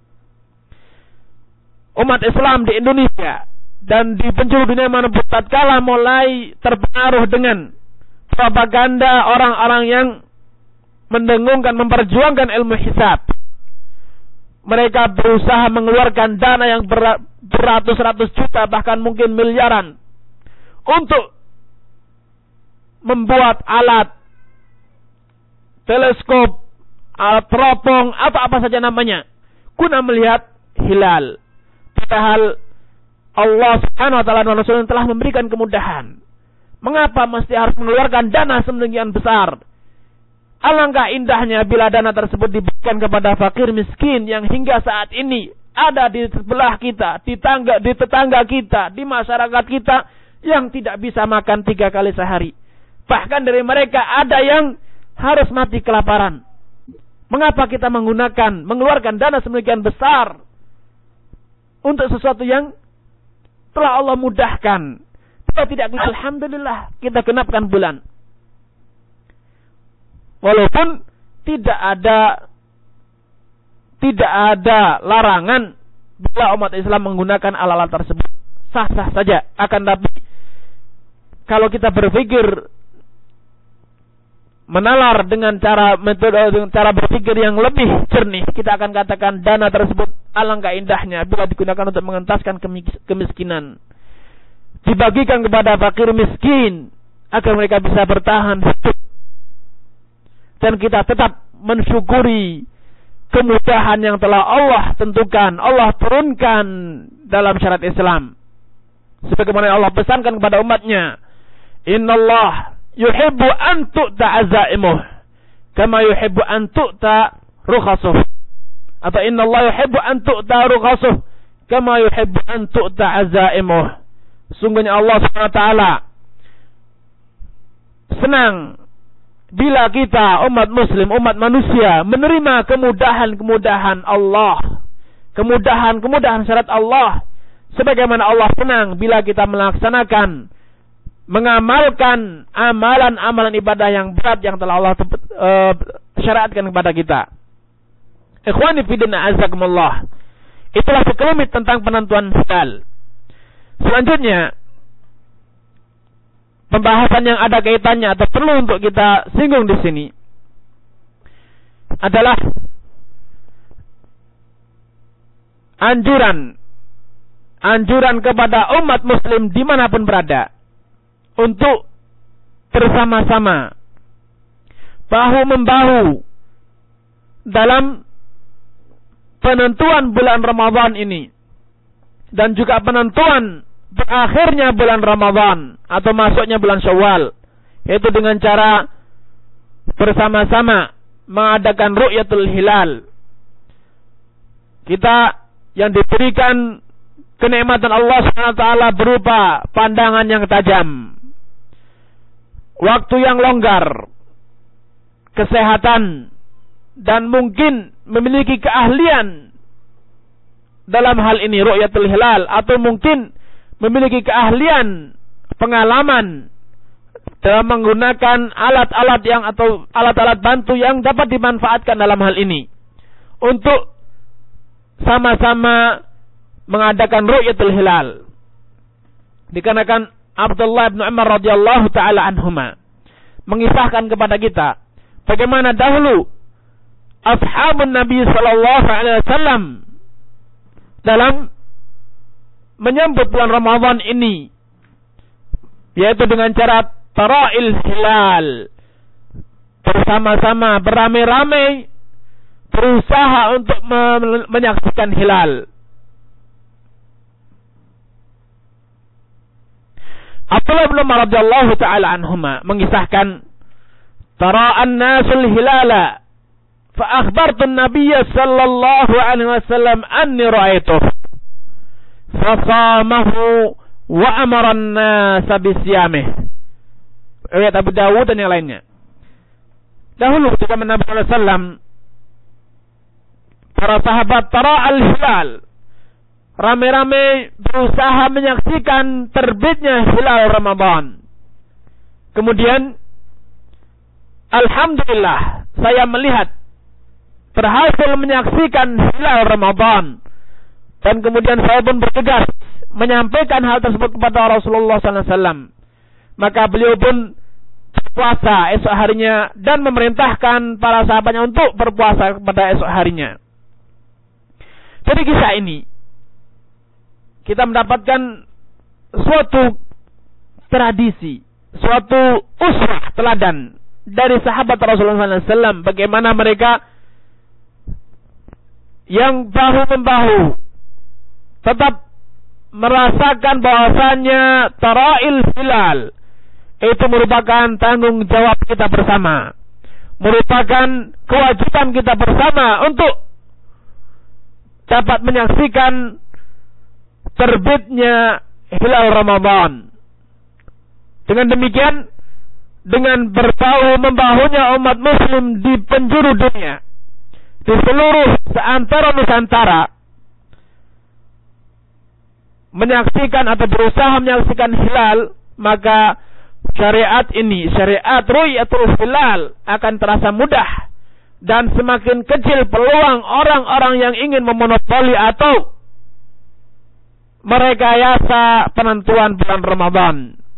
Umat Islam di Indonesia dan di penjuru dunia manapun tatkala mulai terpengaruh dengan propaganda orang-orang yang mendengungkan, memperjuangkan ilmu hisab. Mereka berusaha mengeluarkan dana yang beratus-ratus juta, bahkan mungkin miliaran, untuk membuat alat, teleskop, alat teropong, atau apa saja namanya, guna melihat hilal. Padahal Allah Subhanahu wa taala dan Rasulullah telah memberikan kemudahan. Mengapa mesti harus mengeluarkan dana sedemikian besar? Alangkah indahnya bila dana tersebut diberikan kepada fakir miskin yang hingga saat ini ada di sebelah kita, di tangga, di tetangga kita, di masyarakat kita yang tidak bisa makan tiga kali sehari. Bahkan dari mereka ada yang harus mati kelaparan. Mengapa kita menggunakan, mengeluarkan dana sedemikian besar untuk sesuatu yang telah Allah mudahkan? Kita tidak, alhamdulillah, kita genapkan bulan. Walaupun tidak ada tidak ada larangan bila umat Islam menggunakan alat-alat tersebut, sah-sah saja. Akan tapi kalau kita berpikir menalar dengan cara metode dengan cara berpikir yang lebih jernih, kita akan katakan dana tersebut alangkah indahnya bila digunakan untuk mengentaskan kemiskinan. Dibagikan kepada fakir miskin agar mereka bisa bertahan hidup. Dan kita tetap mensyukuri kemudahan yang telah Allah tentukan, Allah turunkan dalam syariat Islam. Sebagaimana Allah pesankan kepada umatnya, Innallah yuhibbu an tu'ta azaimuh kama yuhibbu an tu'ta rukhasuh. Atau Innallah yuhibbu an tu'ta rukhasuh kama yuhibbu an tu'ta azaimuh. Sungguhnya Allah subhanahu wa taala senang bila kita umat muslim, umat manusia menerima kemudahan-kemudahan Allah, kemudahan-kemudahan syariat Allah, sebagaimana Allah senang bila kita melaksanakan, mengamalkan amalan-amalan ibadah yang berat yang telah Allah uh, syariatkan kepada kita. Ikhwani fi din azakumullah. Itulah sekelumit tentang penentuan hilal. Selanjutnya, pembahasan yang ada kaitannya atau perlu untuk kita singgung di sini adalah anjuran anjuran kepada umat muslim dimanapun berada untuk bersama-sama bahu-membahu dalam penentuan bulan Ramadan ini dan juga penentuan berakhirnya bulan Ramadan atau masuknya bulan Syawal, yaitu dengan cara bersama-sama mengadakan ru'yatul hilal. Kita yang diberikan kenikmatan Allah subhanahu wa taala berupa pandangan yang tajam, waktu yang longgar, kesehatan, dan mungkin memiliki keahlian dalam hal ini ru'yatul hilal, atau mungkin memiliki keahlian, pengalaman dalam menggunakan alat-alat yang atau alat-alat bantu yang dapat dimanfaatkan dalam hal ini untuk sama-sama mengadakan ru'yatul hilal. Dikarenakan Abdullah bin Umar radhiyallahu taala anhuma mengisahkan kepada kita bagaimana dahulu ashabun Nabi sallallahu alaihi wasallam dalam menyambut bulan Ramadan ini, yaitu dengan cara tara'il hilal, bersama-sama beramai-ramai berusaha untuk menyaksikan hilal. Abdullah bin Umar radhiyallahu taala anhuma mengisahkan, tara'an nasul hilala fa akhbartu an-nabiy sallallahu alaihi wasallam anni ra'aituhu fasamahu wa amara an-nasa bisyamih. Riwayat Abu Dawud dan yang lainnya. Dahulu ketika Nabi sallallahu alaihi wasallam, para sahabat tara al-hilal, rame-rame berusaha menyaksikan terbitnya hilal Ramadan. Kemudian alhamdulillah saya melihat berhasil menyaksikan hilal Ramadan. Dan kemudian saya pun bergegas menyampaikan hal tersebut kepada Rasulullah sallallahu alaihi wasallam. Maka beliau pun berpuasa esok harinya dan memerintahkan para sahabatnya untuk berpuasa pada esok harinya. Dari kisah ini kita mendapatkan suatu tradisi, suatu uswah teladan dari sahabat Rasulullah sallallahu alaihi wasallam, bagaimana mereka yang bahu-membahu tetap merasakan bahwasanya tara'il hilal itu merupakan tanggung jawab kita bersama, merupakan kewajiban kita bersama untuk dapat menyaksikan terbitnya hilal Ramadan. Dengan demikian, dengan berbahu membahunya umat muslim di penjuru dunia, di seluruh seantero Nusantara, menyaksikan atau berusaha menyaksikan hilal, maka syariat ini, syariat ru'yatul hilal akan terasa mudah dan semakin kecil peluang orang-orang yang ingin memonopoli atau merekayasa penentuan bulan Ramadan.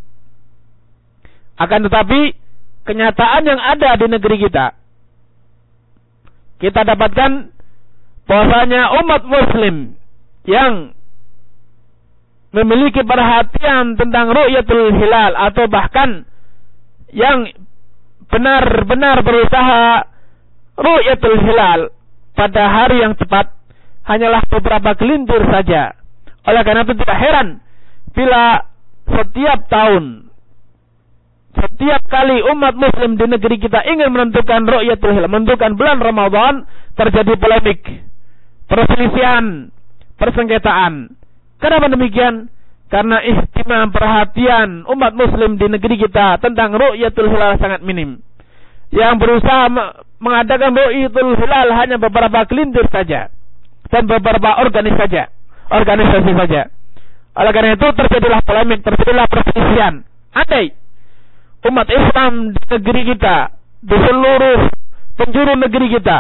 Akan tetapi kenyataan yang ada di negeri kita, kita dapatkan bahwasanya umat muslim yang memiliki perhatian tentang ru'yatul hilal atau bahkan yang benar-benar berusaha ru'yatul hilal pada hari yang tepat hanyalah beberapa gelintir saja. Oleh karena itu tidak heran bila setiap tahun, setiap kali umat muslim di negeri kita ingin menentukan ru'yatul hilal, menentukan bulan Ramadan, terjadi polemik, perselisihan, persengketaan. Kenapa demikian? Karena ihtimam perhatian umat muslim di negeri kita tentang ru'yatul hilal sangat minim. Yang berusaha mengadakan ru'yatul hilal hanya beberapa gelintir saja dan beberapa organisasi saja, organisasi saja. Oleh karena itu terjadilah polemik, terjadilah perselisihan. Andai umat Islam di negeri kita, di seluruh penjuru negeri kita,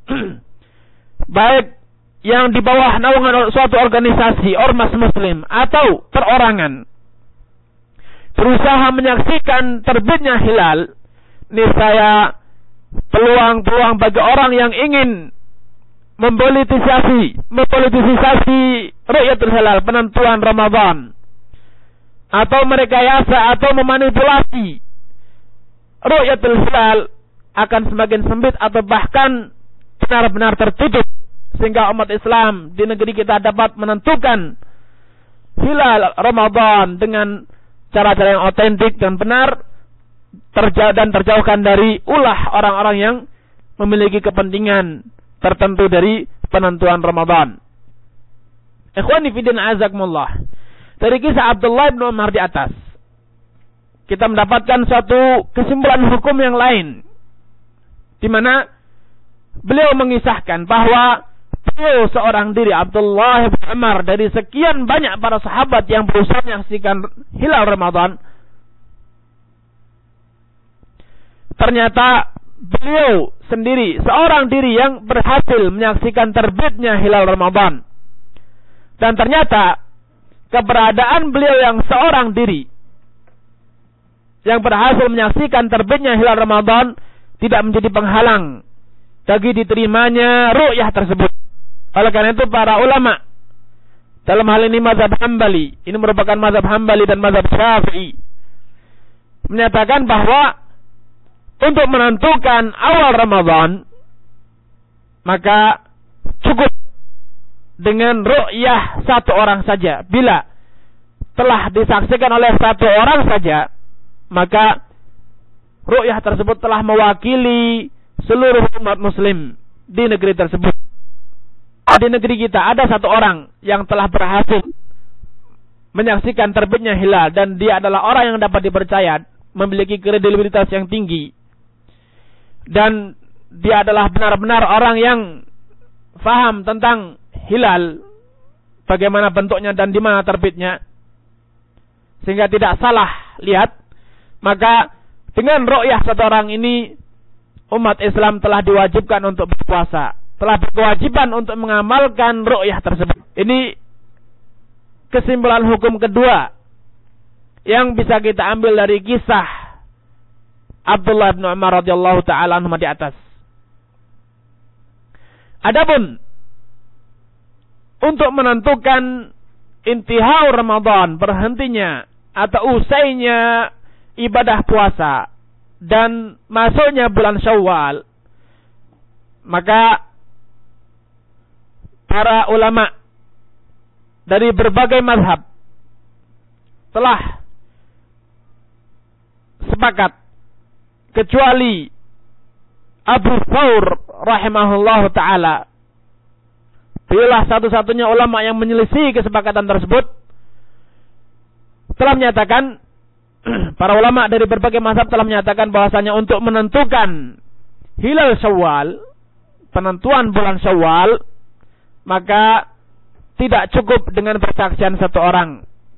baik yang di bawah naungan suatu organisasi, ormas muslim, atau perorangan, berusaha menyaksikan terbitnya hilal, niscaya peluang-peluang bagi orang yang ingin mempolitisasi, mempolitisasi ru'yatul hilal, penentuan Ramadan, atau merekayasa atau memanipulasi ru'yatul hilal akan semakin sempit atau bahkan benar-benar tertutup, sehingga umat Islam di negeri kita dapat menentukan hilal Ramadan dengan cara-cara yang otentik dan benar, terjauh dan terjauhkan dari ulah orang-orang yang memiliki kepentingan tertentu dari penentuan Ramadan. Ikhwani fillah azakumullah. Dari kisah Abdullah bin Umar di atas, kita mendapatkan suatu kesimpulan hukum yang lain, di mana beliau mengisahkan bahwa beliau seorang diri, Abdullah bin Umar, dari sekian banyak para sahabat yang berusaha menyaksikan hilal Ramadan, ternyata beliau sendiri seorang diri yang berhasil menyaksikan terbitnya hilal Ramadan. Dan ternyata keberadaan beliau yang seorang diri yang berhasil menyaksikan terbitnya hilal Ramadan tidak menjadi penghalang bagi diterimanya ru'yah tersebut. Oleh karena itu para ulama dalam hal ini mazhab Hambali, ini merupakan mazhab Hambali dan mazhab Syafi'i, menyatakan bahwa untuk menentukan awal Ramadan maka cukup dengan ru'yah satu orang saja. Bila telah disaksikan oleh satu orang saja, maka ru'yah tersebut telah mewakili seluruh umat muslim di negeri tersebut. Di negeri kita ada satu orang yang telah berhasil menyaksikan terbitnya hilal, dan dia adalah orang yang dapat dipercaya, memiliki kredibilitas yang tinggi, dan dia adalah benar-benar orang yang faham tentang hilal, bagaimana bentuknya dan di mana terbitnya, sehingga tidak salah lihat. Maka dengan ru'yah satu orang ini, umat Islam telah diwajibkan untuk berpuasa, telah berkewajiban untuk mengamalkan ru'yah tersebut. Ini kesimpulan hukum kedua yang bisa kita ambil dari kisah Abdullah bin Umar radhiyallahu taala anhu di atas. Adapun untuk menentukan intihau Ramadan, berhentinya atau usainya ibadah puasa dan masuknya bulan Syawal, maka para ulama dari berbagai mazhab telah sepakat kecuali Abu Thawr rahimahullahu ta'ala. Beliaulah satu-satunya ulama yang menyelisih kesepakatan tersebut. Telah menyatakan, para ulama dari berbagai mazhab telah menyatakan bahwasanya untuk menentukan hilal Syawal, penentuan bulan Syawal, maka tidak cukup dengan persaksian satu orang.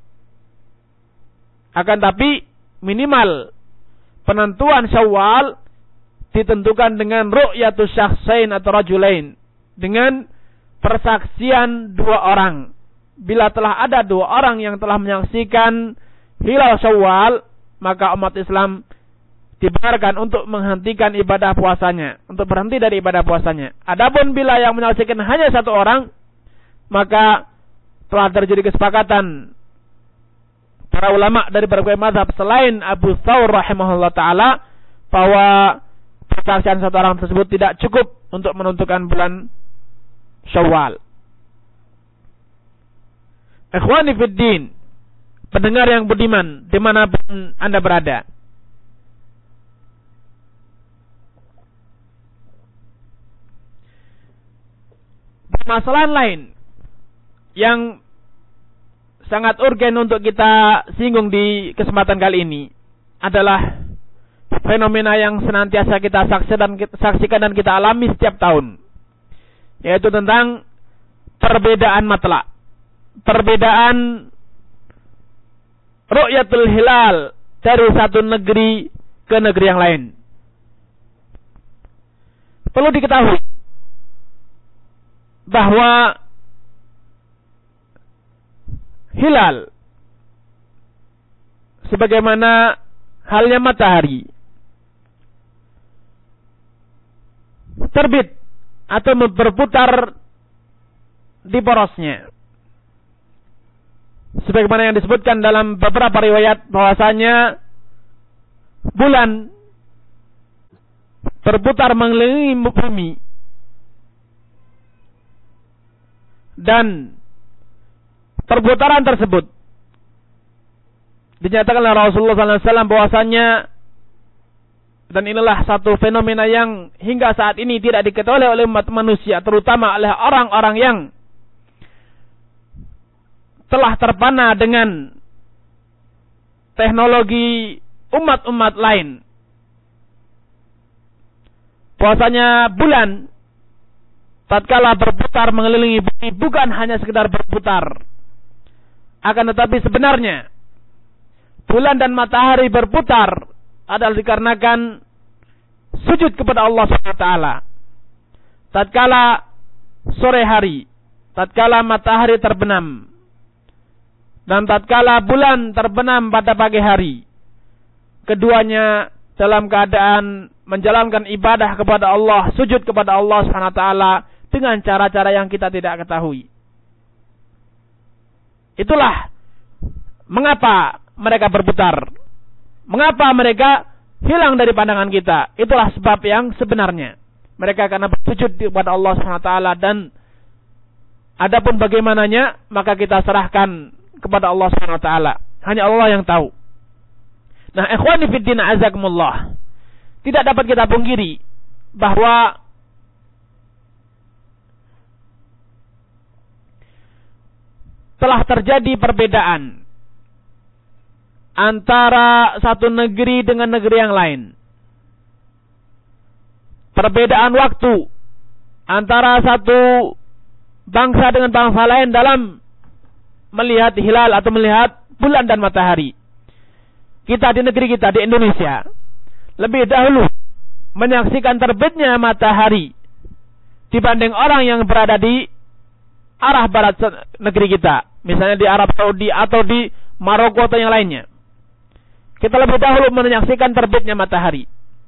Akan tapi minimal penentuan Syawal ditentukan dengan ru'yatus syakhsain atau rajulain, dengan persaksian dua orang. Bila telah ada dua orang yang telah menyaksikan hilal Syawal, maka umat Islam dibenarkan untuk menghentikan ibadah puasanya, untuk berhenti dari ibadah puasanya. Adapun bila yang menyaksikan hanya satu orang, maka telah terjadi kesepakatan para ulama dari berbagai mazhab selain Abu Thawr rahimahullah ta'ala, bahwa persaksian satu orang tersebut tidak cukup untuk menentukan bulan Syawal. Ikhwani fiddin, pendengar yang budiman dimanapun Anda berada, permasalahan lain yang sangat urgen untuk kita singgung di kesempatan kali ini adalah fenomena yang senantiasa kita saksikan, saksikan dan kita alami setiap tahun, yaitu tentang perbedaan matlak, perbedaan ru'yatul hilal dari satu negeri ke negeri yang lain. Perlu diketahui bahwa hilal sebagaimana halnya matahari terbit atau berputar di porosnya, sebagaimana yang disebutkan dalam beberapa riwayat bahwasanya bulan berputar mengelilingi bumi dan perputaran tersebut dinyatakan oleh Rasulullah sallallahu alaihi wasallam bahwasanya, dan inilah satu fenomena yang hingga saat ini tidak diketahui oleh umat manusia, terutama oleh orang-orang yang telah terpana dengan teknologi umat-umat lain, bahwasanya bulan tatkala berputar mengelilingi bumi bukan hanya sekedar berputar, akan tetapi sebenarnya bulan dan matahari berputar adalah dikarenakan sujud kepada Allah subhanahu wa taala. Tatkala sore hari, tatkala matahari terbenam, dan tatkala bulan terbenam pada pagi hari, keduanya dalam keadaan menjalankan ibadah kepada Allah, sujud kepada Allah subhanahu wa taala dengan cara-cara yang kita tidak ketahui. Itulah mengapa mereka berputar, mengapa mereka hilang dari pandangan kita. Itulah sebab yang sebenarnya. Mereka karena bersujud kepada Allah subhanahu wa taala, dan adapun bagaimananya maka kita serahkan kepada Allah subhanahu wa taala. Hanya Allah yang tahu. Nah, ikhwani fiddin azakumullah, tidak dapat kita pungkiri bahwa telah terjadi perbedaan antara satu negeri dengan negeri yang lain. Perbedaan waktu antara satu bangsa dengan bangsa lain dalam melihat hilal atau melihat bulan dan matahari. Kita di negeri kita, di Indonesia, lebih dahulu menyaksikan terbitnya matahari dibanding orang yang berada di arah barat negeri kita, misalnya di Arab Saudi atau di Maroko atau yang lainnya. Kita lebih dahulu menyaksikan terbitnya matahari.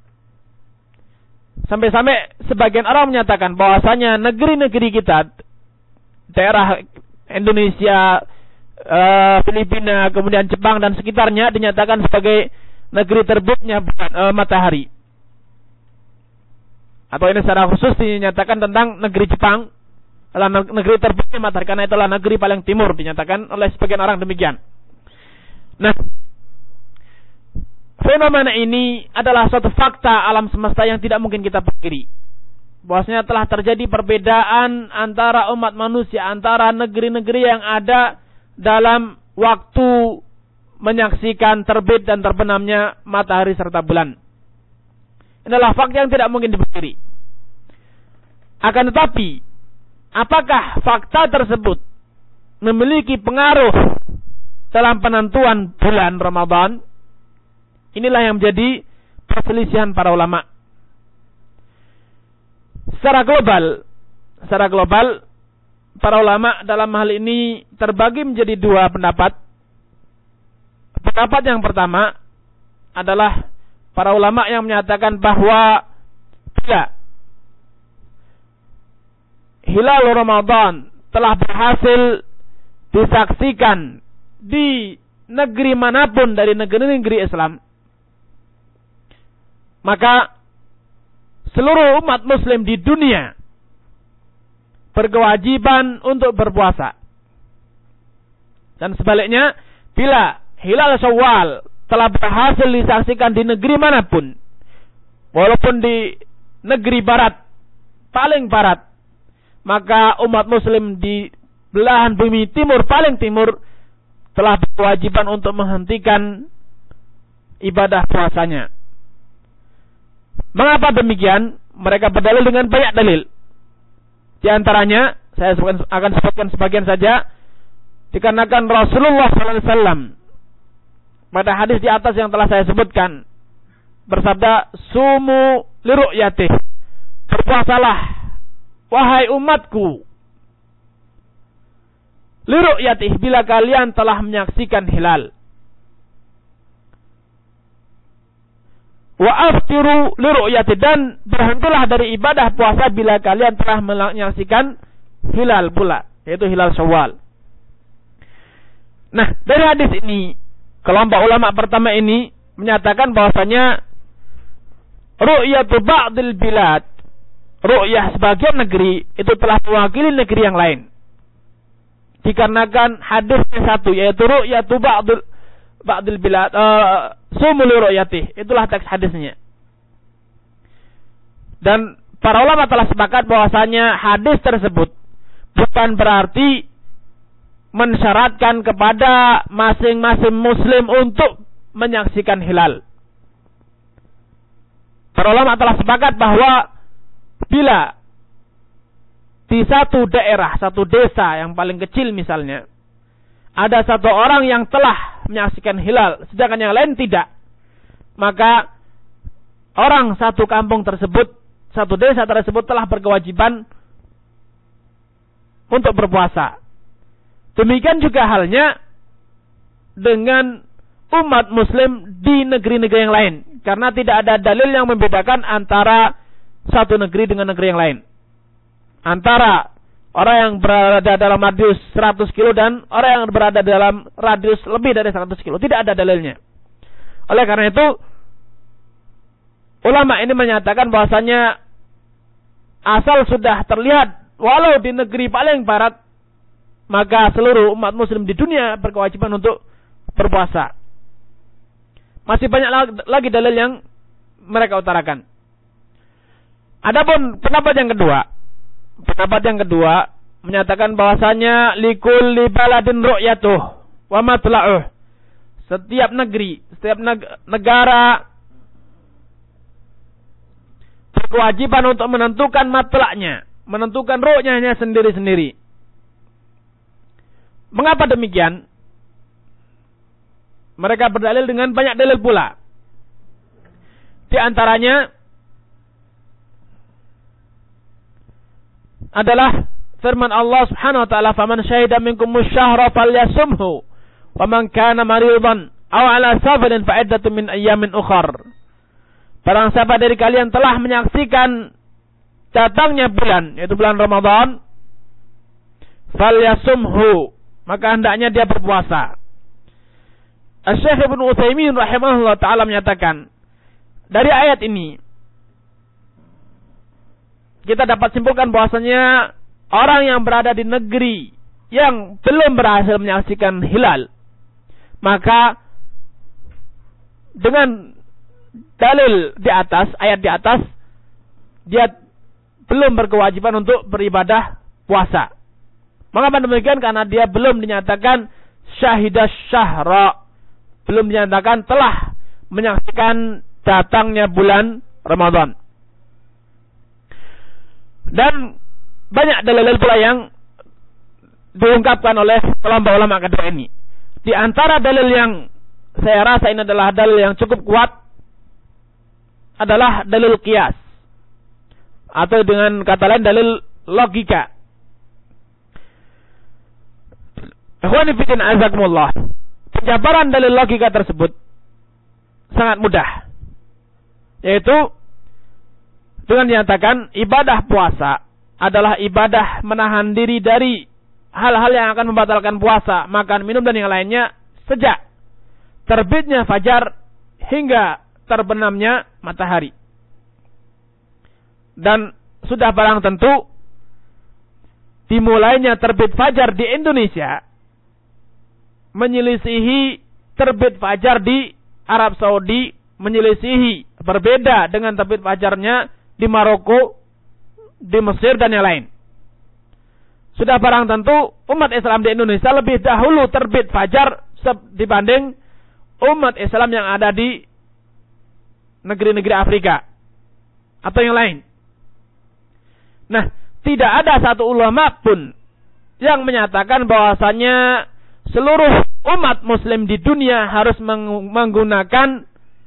Sampai-sampai sebagian orang menyatakan bahwasanya negeri-negeri kita, daerah Indonesia, uh, Filipina, kemudian Jepang dan sekitarnya dinyatakan sebagai negeri terbitnya uh, matahari. Atau ini secara khusus dinyatakan tentang negeri Jepang adalah negeri terbitnya matahari, karena itulah negeri paling timur, dinyatakan oleh sebagian orang demikian. Nah, fenomena ini adalah suatu fakta alam semesta yang tidak mungkin kita pungkiri. Bahwasanya telah terjadi perbedaan antara umat manusia, antara negeri-negeri yang ada dalam waktu menyaksikan terbit dan terbenamnya matahari serta bulan. Inilah fakta yang tidak mungkin dipungkiri. Akan tetapi, apakah fakta tersebut memiliki pengaruh dalam penentuan bulan Ramadan? Inilah yang menjadi perselisihan para ulama. Secara global, secara global, para ulama dalam hal ini terbagi menjadi dua pendapat. Pendapat yang pertama adalah para ulama yang menyatakan bahwa tidak, hilal Ramadan telah berhasil disaksikan di negeri manapun dari negeri-negeri Islam, maka seluruh umat muslim di dunia berkewajiban untuk berpuasa. Dan sebaliknya, bila hilal Syawal telah berhasil disaksikan di negeri manapun, walaupun di negeri barat, paling barat, maka umat muslim di belahan bumi timur, paling timur, telah berkewajiban untuk menghentikan ibadah puasanya. Mengapa demikian? Mereka berdalil dengan banyak dalil. Di antaranya, saya akan sebutkan sebagian saja. Dikarenakan Rasulullah shallallahu alaihi wasallam pada hadis di atas yang telah saya sebutkan bersabda, sumu liru'yatih, berpuasalah wahai umatku liru'yatih, bila kalian telah menyaksikan hilal. Wa aftiru liru'yati, dan berhentilah dari ibadah puasa bila kalian telah menyaksikan hilal pula, yaitu hilal Syawal. Nah, dari hadis ini, kelompok ulama pertama ini menyatakan bahwasanya ru'yatu ba'dil bilad, ru'yah sebagian negeri itu telah mewakili negeri yang lain. Dikarenakan hadisnya satu, yaitu ru'yatu ba'dil ba'dil bilad, uh, sumul ru'yatih, itulah teks hadisnya. Dan para ulama telah sepakat bahwasanya hadis tersebut bukan berarti mensyaratkan kepada masing-masing muslim untuk menyaksikan hilal. Para ulama telah sepakat bahwa bila di satu daerah, satu desa yang paling kecil misalnya, ada satu orang yang telah menyaksikan hilal, sedangkan yang lain tidak, maka orang satu kampung tersebut, satu desa tersebut telah berkewajiban untuk berpuasa. Demikian juga halnya dengan umat muslim di negeri-negeri yang lain, karena tidak ada dalil yang membedakan antara satu negeri dengan negeri yang lain, antara orang yang berada dalam radius seratus kilo dan orang yang berada dalam radius lebih dari seratus kilo. Tidak ada dalilnya. Oleh karena itu, ulama ini menyatakan bahwasanya asal sudah terlihat walau di negeri paling barat, maka seluruh umat muslim di dunia berkewajiban untuk berpuasa. Masih banyak lagi dalil yang mereka utarakan. Adapun pendapat yang kedua, Pendapat yang kedua menyatakan bahwasanya likulli baladin ru'yatuh wa matla'uh. Setiap negeri, setiap negara berkewajiban untuk menentukan matla'nya, menentukan ru'yanya sendiri-sendiri. Mengapa demikian? Mereka berdalil dengan banyak dalil pula. Di antaranya adalah firman Allah Subhanahu wa taala, "Faman syahida minkum asy-syahra falyasumhu, wa man kana maridan aw 'ala safarin fa 'iddatun min ayyamin ukhar." Barang siapa dari kalian telah menyaksikan datangnya bulan, yaitu bulan Ramadan, falyasumhu, maka hendaknya dia berpuasa. Asy-Syaikh Ibnu Utsaimin rahimahullah taala menyatakan, dari ayat ini kita dapat simpulkan bahwasanya orang yang berada di negeri yang belum berhasil menyaksikan hilal, maka dengan dalil di atas, ayat di atas, dia belum berkewajiban untuk beribadah puasa. Mengapa demikian? Karena dia belum dinyatakan syahidah syahra, belum dinyatakan telah menyaksikan datangnya bulan Ramadan. Dan banyak dalil pula yang diungkapkan oleh kelompok ulama kedua ini. Di antara dalil yang saya rasa ini adalah dalil yang cukup kuat adalah dalil qiyas, atau dengan kata lain dalil logika. Ikhwani fillah azakumullah. Penjabaran dalil logika tersebut sangat mudah, yaitu dengan dinyatakan ibadah puasa adalah ibadah menahan diri dari hal-hal yang akan membatalkan puasa, makan, minum, dan yang lainnya sejak terbitnya fajar hingga terbenamnya matahari. Dan sudah barang tentu dimulainya terbit fajar di Indonesia menyelisihi terbit fajar di Arab Saudi, menyelisihi berbeda dengan terbit fajarnya di Maroko, di Mesir, dan yang lain. Sudah barang tentu umat Islam di Indonesia lebih dahulu terbit fajar dibanding umat Islam yang ada di negeri-negeri Afrika atau yang lain. Nah, tidak ada satu ulama pun yang menyatakan bahwasanya seluruh umat muslim di dunia harus menggunakan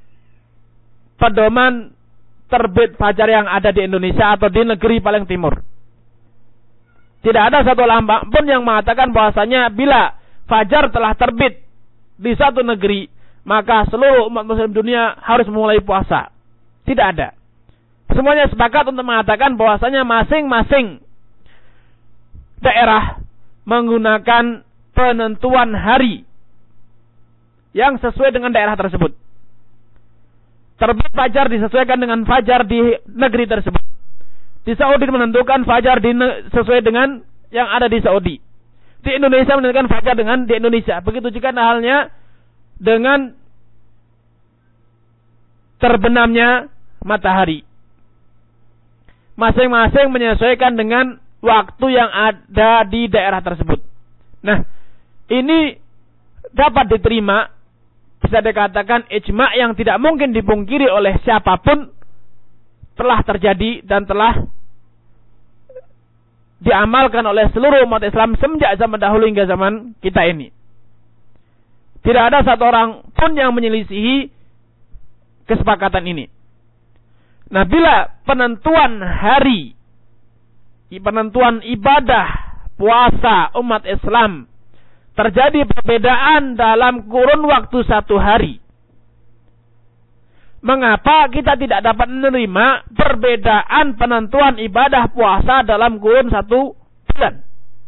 pedoman terbit fajar yang ada di Indonesia atau di negeri paling timur. Tidak ada satu ulama pun yang mengatakan bahwasanya bila fajar telah terbit di satu negeri, maka seluruh umat muslim dunia harus mulai puasa. Tidak ada. Semuanya sepakat untuk mengatakan bahwasanya masing-masing daerah menggunakan penentuan hari yang sesuai dengan daerah tersebut. Terbit fajar disesuaikan dengan fajar di negeri tersebut. Di Saudi menentukan fajar di, sesuai dengan yang ada di Saudi. Di Indonesia menentukan fajar dengan di Indonesia. Begitu juga halnya dengan terbenamnya matahari. Masing-masing menyesuaikan dengan waktu yang ada di daerah tersebut. Nah, ini dapat diterima, bisa dikatakan ijma' yang tidak mungkin dipungkiri oleh siapapun, telah terjadi dan telah diamalkan oleh seluruh umat Islam semenjak zaman dahulu hingga zaman kita ini. Tidak ada satu orang pun yang menyelisihi kesepakatan ini. Nah, bila penentuan hari, penentuan ibadah puasa umat Islam terjadi perbedaan dalam kurun waktu satu hari, mengapa kita tidak dapat menerima perbedaan penentuan ibadah puasa dalam kurun satu bulan?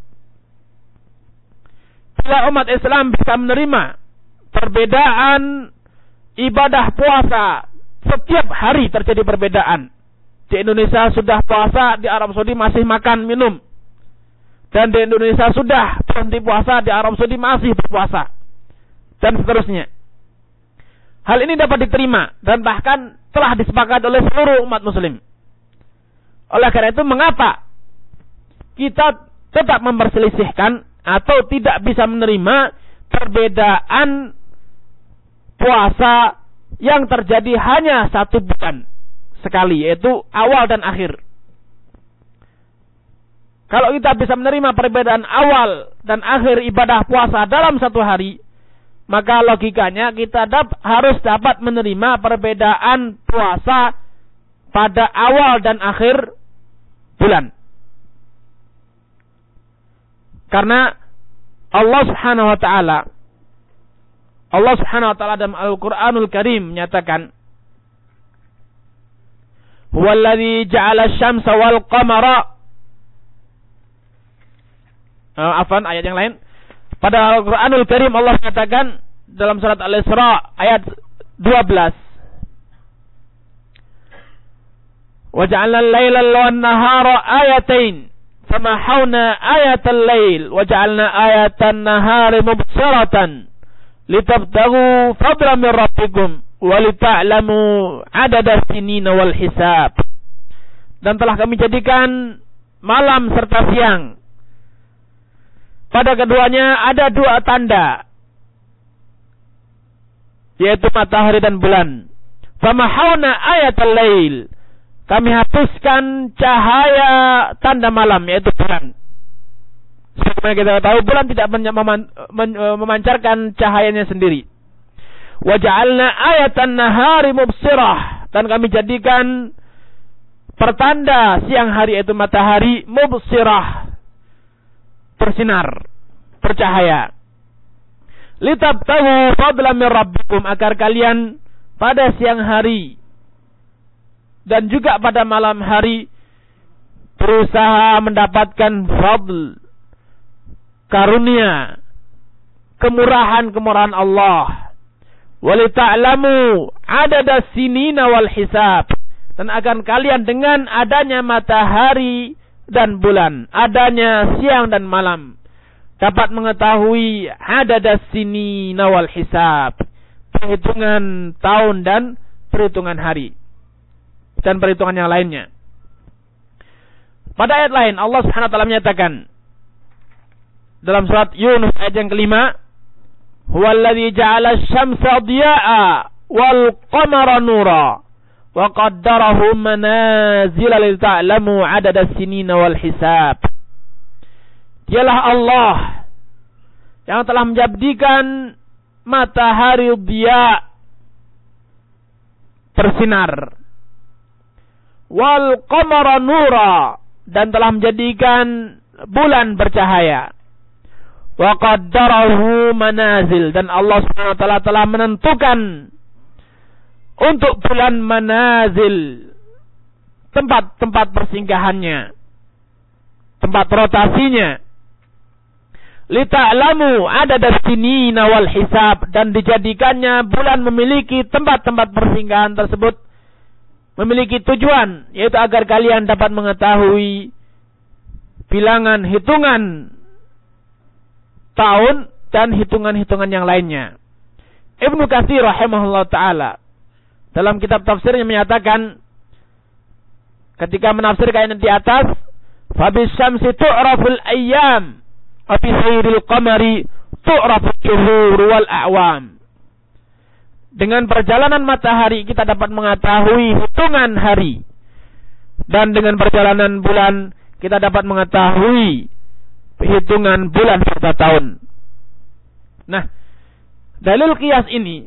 Bila umat Islam bisa menerima perbedaan ibadah puasa, setiap hari terjadi perbedaan. Di Indonesia sudah puasa, di Arab Saudi masih makan minum. Dan di Indonesia sudah berhenti puasa, di Arab Saudi masih berpuasa. Dan seterusnya. Hal ini dapat diterima dan bahkan telah disepakati oleh seluruh umat muslim. Oleh karena itu, mengapa kita tetap memperselisihkan atau tidak bisa menerima perbedaan puasa yang terjadi hanya satu bulan sekali, yaitu awal dan akhir. Kalau kita bisa menerima perbedaan awal dan akhir ibadah puasa dalam satu hari, maka logikanya kita dap- harus dapat menerima perbedaan puasa pada awal dan akhir bulan. Karena Allah Subhanahu wa taala Allah Subhanahu wa taala dalam Al-Qur'anul Karim menyatakan, "Huwallazi ja'ala asy-syamsa wal qamara." Uh, afan ayat yang lain. Pada Al-Qur'anul Karim Allah menyatakan dalam surat Al-Isra ayat dua belas, "Wa ja'alna al-laila wan-nahara ayatain famahawna ayatal lail wa ja'alna ayatan nahari mubsiratan litabtaghu fadlan min rabbikum wa lita'lamu adada sinina wal hisab. Dan telah kami jadikan malam serta siang, pada keduanya ada dua tanda, yaitu matahari dan bulan. Famahawna ayatal lail, kami hapuskan cahaya tanda malam, yaitu bulan. Sebagaimana kita tahu, bulan tidak memancarkan cahayanya sendiri. Wa ja'alna ayatan nahari mubsirah, dan kami jadikan pertanda siang hari, yaitu matahari, mubsirah, bersinar, bercahaya. Litabtaghu fadlan min rabbikum, agar kalian pada siang hari dan juga pada malam hari berusaha mendapatkan fadl, karunia, kemurahan-kemurahan Allah. Walita'lamu adada sinina wal hisab, dan akan kalian dengan adanya matahari dan bulan, adanya siang dan malam, dapat mengetahui adada sinina wal hisab, perhitungan tahun dan perhitungan hari dan perhitungan yang lainnya. Pada ayat lain Allah Subhanahu wa taala menyatakan dalam surat Yunus ayat yang kelima, huwallazi ja'ala asy-syamsa diya'a wal qamara nura wa qaddarahu manazila lita'lamu 'adada as-sinina wal hisab. Dialah Allah yang telah menjadikan matahari diya, bersinar, wal qamara nura, dan telah menjadikan bulan bercahaya, wa qaddarahu manazil, dan Allah Subhanahu wa taala telah menentukan untuk bulan manazil, tempat-tempat persinggahannya, tempat rotasinya. Lita'lamu adada sinina wal hisab, dan dijadikannya bulan memiliki tempat-tempat persinggahan tersebut, memiliki tujuan, yaitu agar kalian dapat mengetahui bilangan hitungan tahun dan hitungan-hitungan yang lainnya. Ibnu Katsir rahimahullah ta'ala dalam kitab tafsirnya menyatakan, ketika menafsirkan di atas, fabis syamsi tu'raful ayyam wa fi sayril qamari tu'raful shuhur wal a'wam. Dengan perjalanan matahari kita dapat mengetahui hitungan hari, dan dengan perjalanan bulan kita dapat mengetahui hitungan bulan serta tahun. Nah, dalil qiyas ini,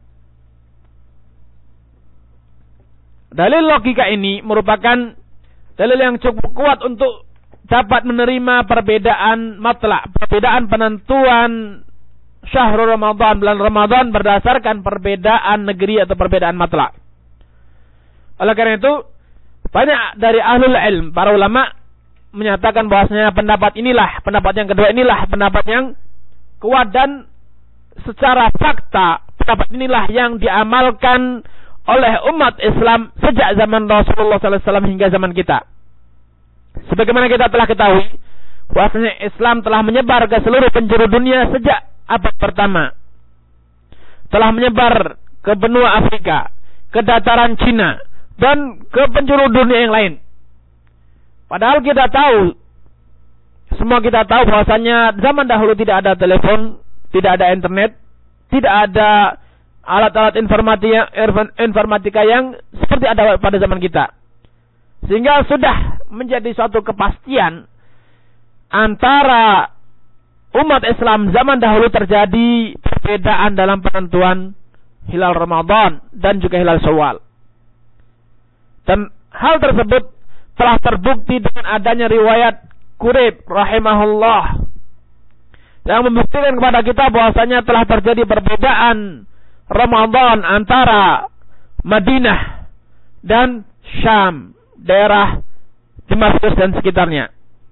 dalil logika ini merupakan dalil yang cukup kuat untuk dapat menerima perbedaan matlak, perbedaan penentuan syahrul Ramadan, bulan Ramadan, berdasarkan perbedaan negeri atau perbedaan matlak. Oleh karena itu, banyak dari ahlul ilm, para ulama, menyatakan bahwasanya pendapat inilah, pendapat yang kedua inilah pendapat yang kuat, dan secara fakta pendapat inilah yang diamalkan oleh umat Islam sejak zaman Rasulullah sallallahu alaihi wasallam hingga zaman kita. Sebagaimana kita telah ketahui bahwasanya Islam telah menyebar ke seluruh penjuru dunia sejak abad pertama. Telah menyebar ke benua Afrika, ke dataran Cina, dan ke penjuru dunia yang lain. Padahal kita tahu, semua kita tahu bahwasanya zaman dahulu tidak ada telepon, tidak ada internet, tidak ada alat-alat informatika, informatika yang seperti ada pada zaman kita. Sehingga sudah menjadi suatu kepastian antara umat Islam zaman dahulu terjadi perbedaan dalam penentuan hilal Ramadan dan juga hilal Syawal. Dan hal tersebut telah terbukti dengan adanya riwayat Quraib rahimahullah yang membuktikan kepada kita bahwasanya telah terjadi perbedaan Ramadan antara Madinah dan Syam, daerah Damaskus dan sekitarnya.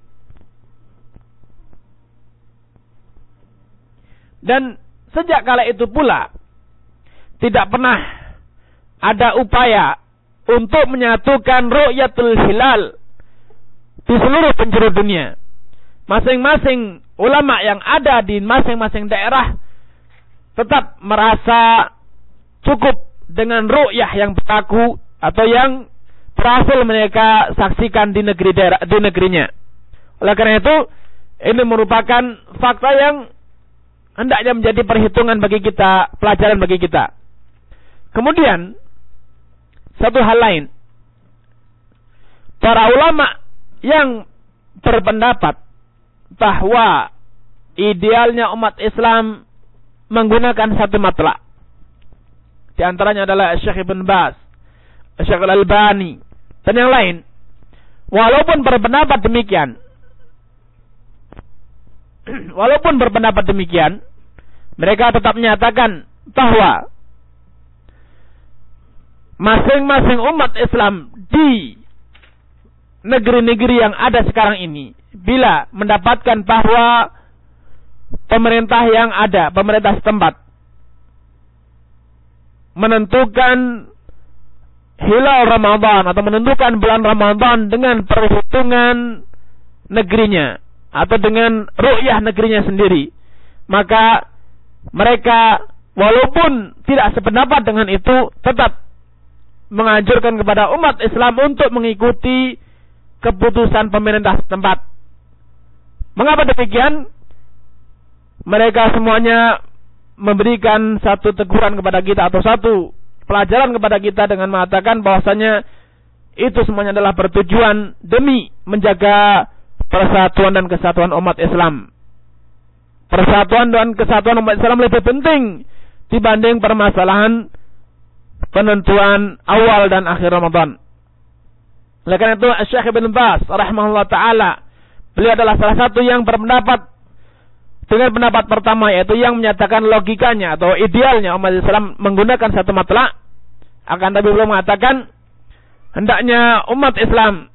Dan sejak kala itu pula tidak pernah ada upaya untuk menyatukan ru'yatul hilal di seluruh penjuru dunia. Masing-masing ulama yang ada di masing-masing daerah tetap merasa cukup dengan ru'yah yang berlaku atau yang berhasil mereka saksikan di negeri daerah, di negerinya. Oleh karena itu, ini merupakan fakta yang hendaknya menjadi perhitungan bagi kita, pelajaran bagi kita. Kemudian, satu hal lain. Para ulama yang berpendapat bahwa idealnya umat Islam menggunakan satu matlak. Di antaranya adalah Syekh Ibn Baz, Syekh Al-Albani, dan yang lain. Walaupun berpendapat demikian, walaupun berpendapat demikian, mereka tetap menyatakan bahwa masing-masing umat Islam di negeri-negeri yang ada sekarang ini, bila mendapatkan bahwa pemerintah yang ada, pemerintah setempat, menentukan hilal Ramadan atau menentukan bulan Ramadan dengan perhitungan negerinya atau dengan ru'yah negerinya sendiri, maka mereka walaupun tidak sependapat dengan itu tetap menganjurkan kepada umat Islam untuk mengikuti keputusan pemerintah setempat. Mengapa demikian? Mereka semuanya memberikan satu teguran kepada kita atau satu pelajaran kepada kita dengan mengatakan bahwasanya itu semuanya adalah bertujuan demi menjaga persatuan dan kesatuan umat Islam. Persatuan dan kesatuan umat Islam lebih penting dibanding permasalahan penentuan awal dan akhir Ramadan. Oleh karena itu Syekh Ibn Baz rahimahullah ta'ala, beliau adalah salah satu yang berpendapat dengan pendapat pertama, yaitu yang menyatakan logikanya atau idealnya umat Islam menggunakan satu matlak. Akan tapi beliau mengatakan hendaknya umat Islam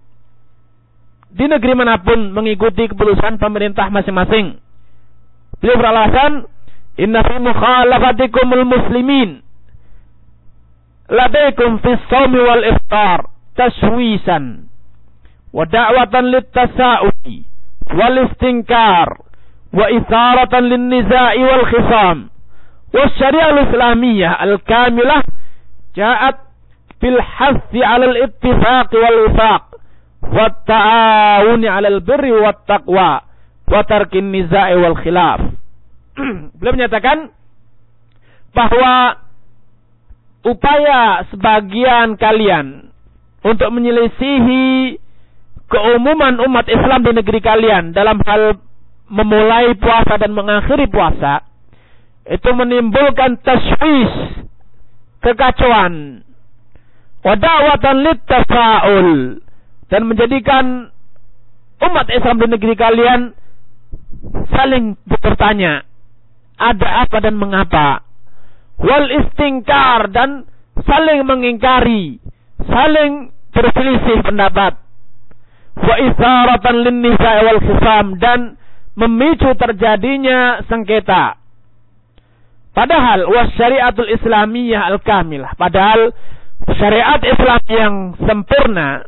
di negeri manapun mengikuti keputusan pemerintah masing-masing. Beliau beralasan, inna fi mukhalafatikumul muslimin ladaikum fis shaumi wal iftar tashwisan wa da'watan lit tasa'ubi wal istinkar wa itharatan lin niza'i wal khisam. Was syariah al-islamiyah al-kamilah ja'at bil hathi 'ala al-ittifaq wal wifaq wat ta'awuni 'ala al-birri wat taqwa wa tarkin niza'i wal khilaf. Beliau menyatakan bahwa upaya sebagian kalian untuk menyelisihi keumuman umat Islam di negeri kalian dalam hal memulai puasa dan mengakhiri puasa, itu menimbulkan taswis, kekacauan, wadawatan littafa'ul, dan menjadikan umat Islam di negeri kalian saling bertanya ada apa dan mengapa, wal istingkar, dan saling mengingkari, saling berselisih pendapat, wa isaratan lin nisa'i wal khisam, dan memicu terjadinya sengketa. Padahal was syariatul islamiyah al-kamilah, padahal syariat Islam yang sempurna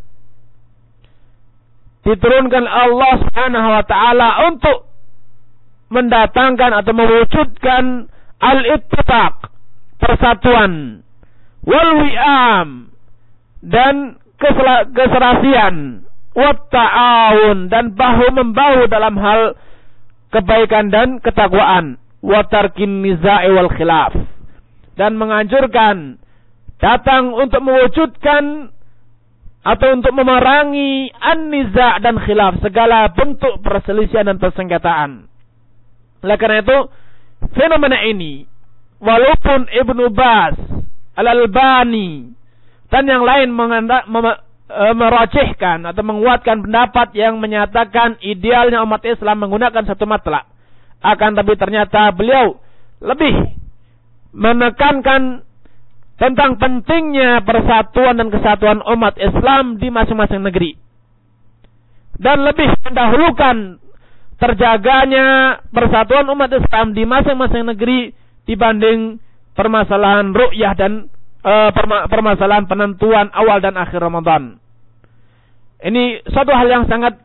diturunkan Allah Subhanahu wa taala untuk mendatangkan atau mewujudkan al-ittifaq, persatuan, wal wi'am, dan keserasian, wat ta'awun, dan bahu membahu dalam hal kebaikan dan ketakwaan, wa tarkin niza'i wal khilaf, dan menganjurkan datang untuk mewujudkan atau untuk memerangi an-niza' dan khilaf, segala bentuk perselisihan dan persengketaan. Oleh karena itu, fenomena ini, walaupun Ibnu Baz, Al-Albani, dan yang lain menganda, mem, e, merajihkan atau menguatkan pendapat yang menyatakan idealnya umat Islam menggunakan satu matlak, akan tapi ternyata beliau lebih menekankan tentang pentingnya persatuan dan kesatuan umat Islam di masing-masing negeri, dan lebih mendahulukan terjaganya persatuan umat Islam di masing-masing negeri dibanding permasalahan ru'yah dan e, permasalahan penentuan awal dan akhir Ramadan. Ini suatu hal yang sangat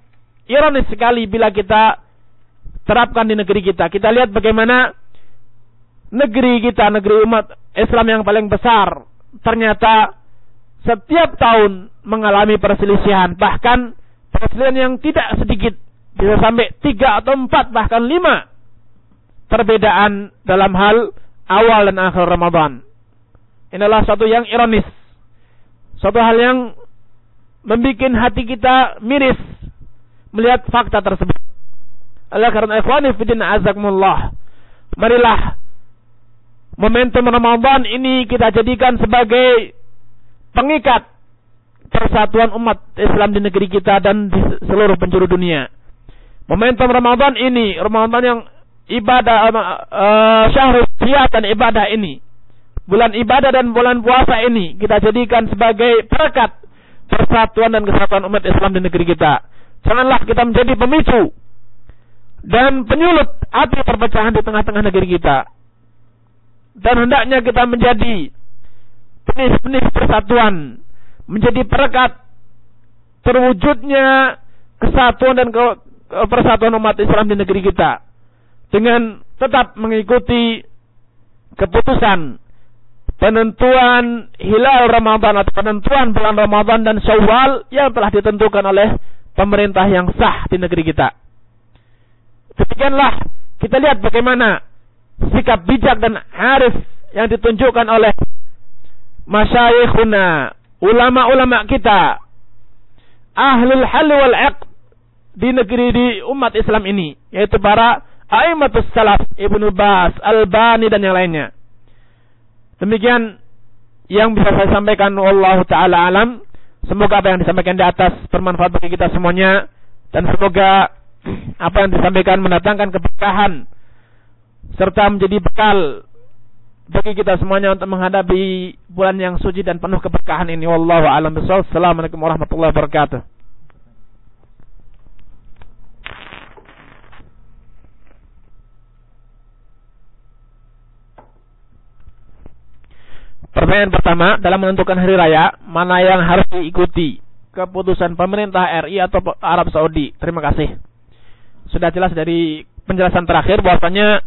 ironis sekali bila kita terapkan di negeri kita. Kita lihat bagaimana negeri kita, negeri umat Islam yang paling besar, ternyata setiap tahun mengalami perselisihan. Bahkan perselisihan yang tidak sedikit, bisa sampai tiga atau empat bahkan lima perbedaan dalam hal awal dan akhir Ramadan. Inilah suatu yang ironis, suatu hal yang membuat hati kita miris melihat fakta tersebut. Oleh karena ikhwani fiddin azakumullah, marilah momentum Ramadan ini kita jadikan sebagai pengikat persatuan umat Islam di negeri kita dan di seluruh penjuru dunia. Momentum Ramadan ini, Ramadan yang ibadah, uh, syahrul siyam dan ibadah ini, bulan ibadah dan bulan puasa ini, kita jadikan sebagai perekat persatuan dan kesatuan umat Islam di negeri kita. Janganlah kita menjadi pemicu dan penyulut api perpecahan di tengah-tengah negeri kita. Dan hendaknya kita menjadi benih-benih persatuan, menjadi perekat terwujudnya kesatuan dan ke, ke persatuan umat Islam di negeri kita, dengan tetap mengikuti keputusan penentuan hilal Ramadan atau penentuan bulan Ramadan dan Syawal yang telah ditentukan oleh pemerintah yang sah di negeri kita. Demikianlah kita lihat bagaimana sikap bijak dan arif yang ditunjukkan oleh masyayikhuna, ulama-ulama kita, ahlul hal wal aqd di negeri, di umat Islam ini, yaitu para a'immatus salaf, Ibnu Baz, Albani dan yang lainnya. Demikian yang bisa saya sampaikan, wallahu taala alam. Semoga apa yang disampaikan di atas bermanfaat bagi kita semuanya, dan semoga apa yang disampaikan mendatangkan keberkahan serta menjadi bekal bagi kita semuanya untuk menghadapi bulan yang suci dan penuh keberkahan ini. Wallahu a'lam bishawab. Assalamualaikum warahmatullahi wabarakatuh. Pertanyaan pertama, dalam menentukan hari raya, mana yang harus diikuti? Keputusan pemerintah R I atau Arab Saudi? Terima kasih. Sudah jelas dari penjelasan terakhir bahwasanya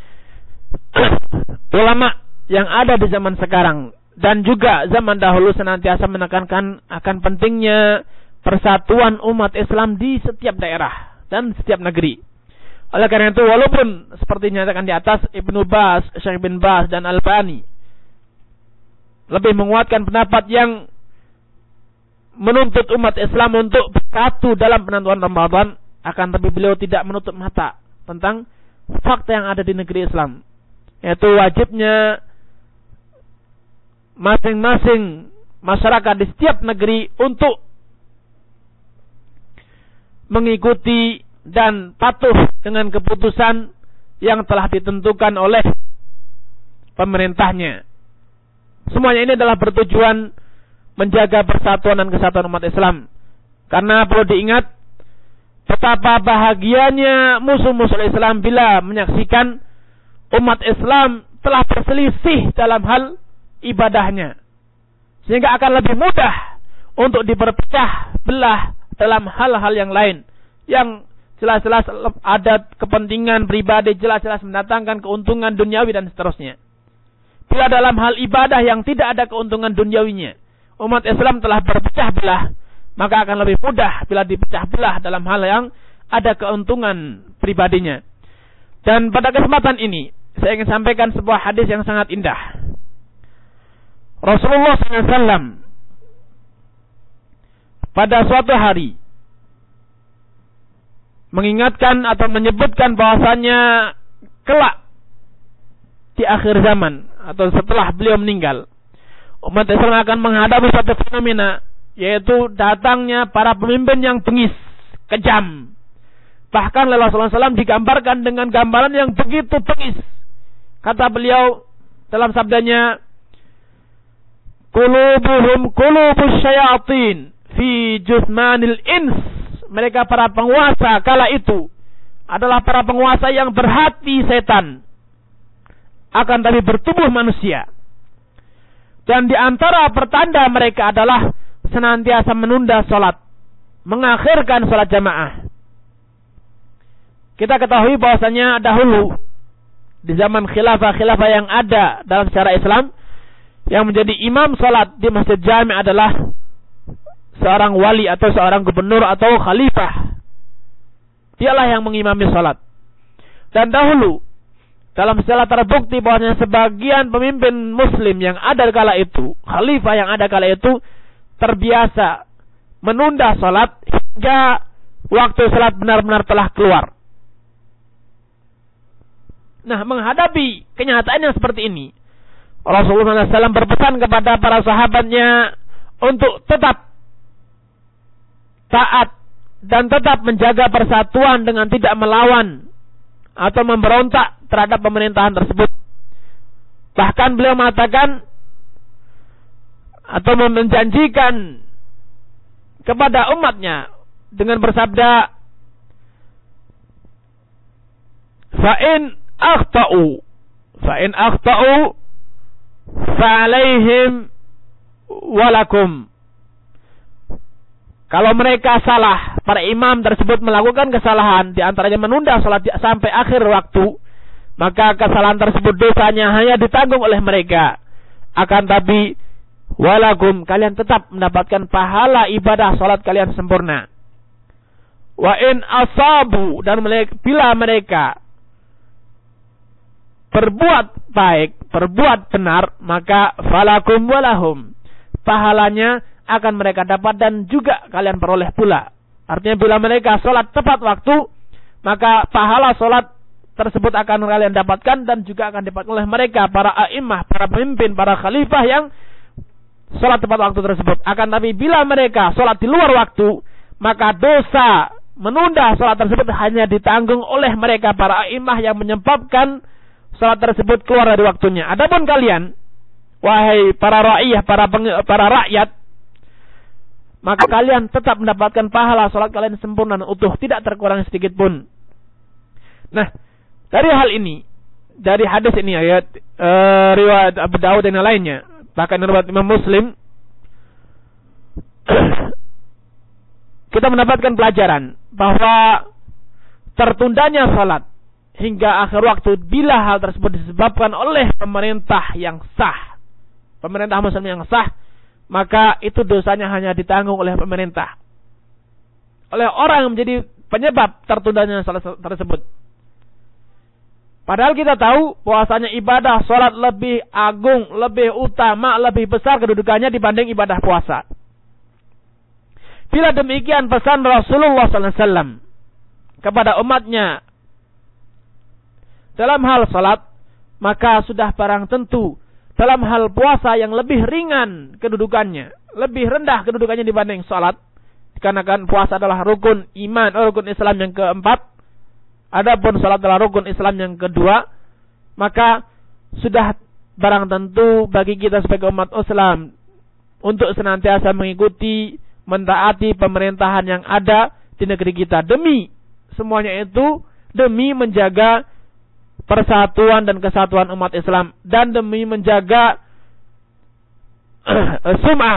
ulama yang ada di zaman sekarang dan juga zaman dahulu senantiasa menekankan akan pentingnya persatuan umat Islam di setiap daerah dan setiap negeri. Oleh karena itu, walaupun seperti dinyatakan di atas, Ibnu Baz, Syekh bin Baz dan Albani lebih menguatkan pendapat yang menuntut umat Islam untuk bersatu dalam penentuan Ramadan, akan tapi beliau tidak menutup mata tentang fakta yang ada di negeri Islam, yaitu wajibnya masing-masing masyarakat di setiap negeri untuk mengikuti dan patuh dengan keputusan yang telah ditentukan oleh pemerintahnya. Semuanya ini adalah bertujuan menjaga persatuan dan kesatuan umat Islam. Karena perlu diingat betapa bahagianya musuh-musuh Islam bila menyaksikan umat Islam telah berselisih dalam hal ibadahnya, sehingga akan lebih mudah untuk diperpecah belah dalam hal-hal yang lain yang jelas-jelas ada kepentingan pribadi, jelas-jelas mendatangkan keuntungan duniawi dan seterusnya. Bila dalam hal ibadah yang tidak ada keuntungan duniawinya, umat Islam telah berpecah belah, maka akan lebih mudah bila dipecah belah dalam hal yang ada keuntungan pribadinya. Dan pada kesempatan ini saya ingin sampaikan sebuah hadis yang sangat indah. Rasulullah shallallahu alaihi wasallam pada suatu hari mengingatkan atau menyebutkan bahwasannya kelak di akhir zaman atau setelah beliau meninggal, umat Islam akan menghadapi suatu fenomena, yaitu datangnya para pemimpin yang bengis, kejam. Bahkan Rasulullah shallallahu alaihi wasallam digambarkan dengan gambaran yang begitu bengis. Kata beliau dalam sabdanya, "Qulubuhum qulubus syayatin fi jusmanil ins." Mereka para penguasa kala itu adalah para penguasa yang berhati setan, akan tapi bertubuh manusia. Dan di antara pertanda mereka adalah senantiasa menunda sholat, mengakhirkan sholat jamaah. kita ketahui bahwasanya dahulu di zaman khilafah-khilafah yang ada dalam sejarah Islam, yang menjadi imam salat di Masjid Jami' adalah seorang wali atau seorang gubernur atau khalifah. Dialah yang mengimami salat. Dan dahulu dalam sejarah terbukti bahwasanya sebagian pemimpin muslim yang ada kala itu, khalifah yang ada kala itu, terbiasa menunda salat hingga waktu salat benar-benar telah keluar. Nah, menghadapi kenyataan yang seperti ini, Rasulullah shallallahu alaihi wasallam berpesan kepada para sahabatnya untuk tetap taat dan tetap menjaga persatuan dengan tidak melawan atau memberontak terhadap pemerintahan tersebut. Bahkan beliau mengatakan atau menjanjikan kepada umatnya dengan bersabda, "Fa'in akhta'u fa'in akhta'u fa'alaihim walakum." Kalau mereka salah, para imam tersebut melakukan kesalahan, di antaranya menunda salat sampai akhir waktu, maka kesalahan tersebut dosanya hanya ditanggung oleh mereka. Akan tapi walakum, kalian tetap mendapatkan pahala ibadah salat kalian sempurna. Wa in asabu, dan bila mereka berbuat baik, berbuat benar, maka falakum walahum, pahalanya akan mereka dapat dan juga kalian peroleh pula. Artinya bila mereka sholat tepat waktu, maka pahala sholat tersebut akan kalian dapatkan dan juga akan didapatkan oleh mereka, para a'immah, para pemimpin, para khalifah yang sholat tepat waktu tersebut. Akan tapi bila mereka sholat di luar waktu, maka dosa menunda sholat tersebut hanya ditanggung oleh mereka, para a'immah yang menyebabkan sholat tersebut keluar dari waktunya. Adapun kalian, wahai para ra'iyah, para para rakyat, maka kalian tetap mendapatkan pahala sholat kalian sempurna dan utuh, tidak terkurang sedikit pun. Nah, dari hal ini, dari hadis ini, ayat e, riwayat Abu Dawud dan yang lainnya, bahkan riwayat Imam Muslim, kita mendapatkan pelajaran bahwa tertundanya sholat hingga akhir waktu bila hal tersebut disebabkan oleh pemerintah yang sah, pemerintah muslim yang sah, maka itu dosanya hanya ditanggung oleh pemerintah, oleh orang yang menjadi penyebab tertundanya salat tersebut. Padahal kita tahu bahwasanya ibadah salat lebih agung, lebih utama, lebih besar kedudukannya dibanding ibadah puasa. Bila demikian pesan Rasulullah sallallahu alaihi wasallam kepada umatnya dalam hal salat, maka sudah barang tentu dalam hal puasa yang lebih ringan kedudukannya, lebih rendah kedudukannya dibanding salat, dikarenakan puasa adalah rukun iman, rukun Islam yang keempat, adapun salat adalah rukun Islam yang kedua, maka sudah barang tentu bagi kita sebagai umat Islam untuk senantiasa mengikuti, mentaati pemerintahan yang ada di negeri kita, demi semuanya itu demi menjaga persatuan dan kesatuan umat Islam dan demi menjaga sum'ah,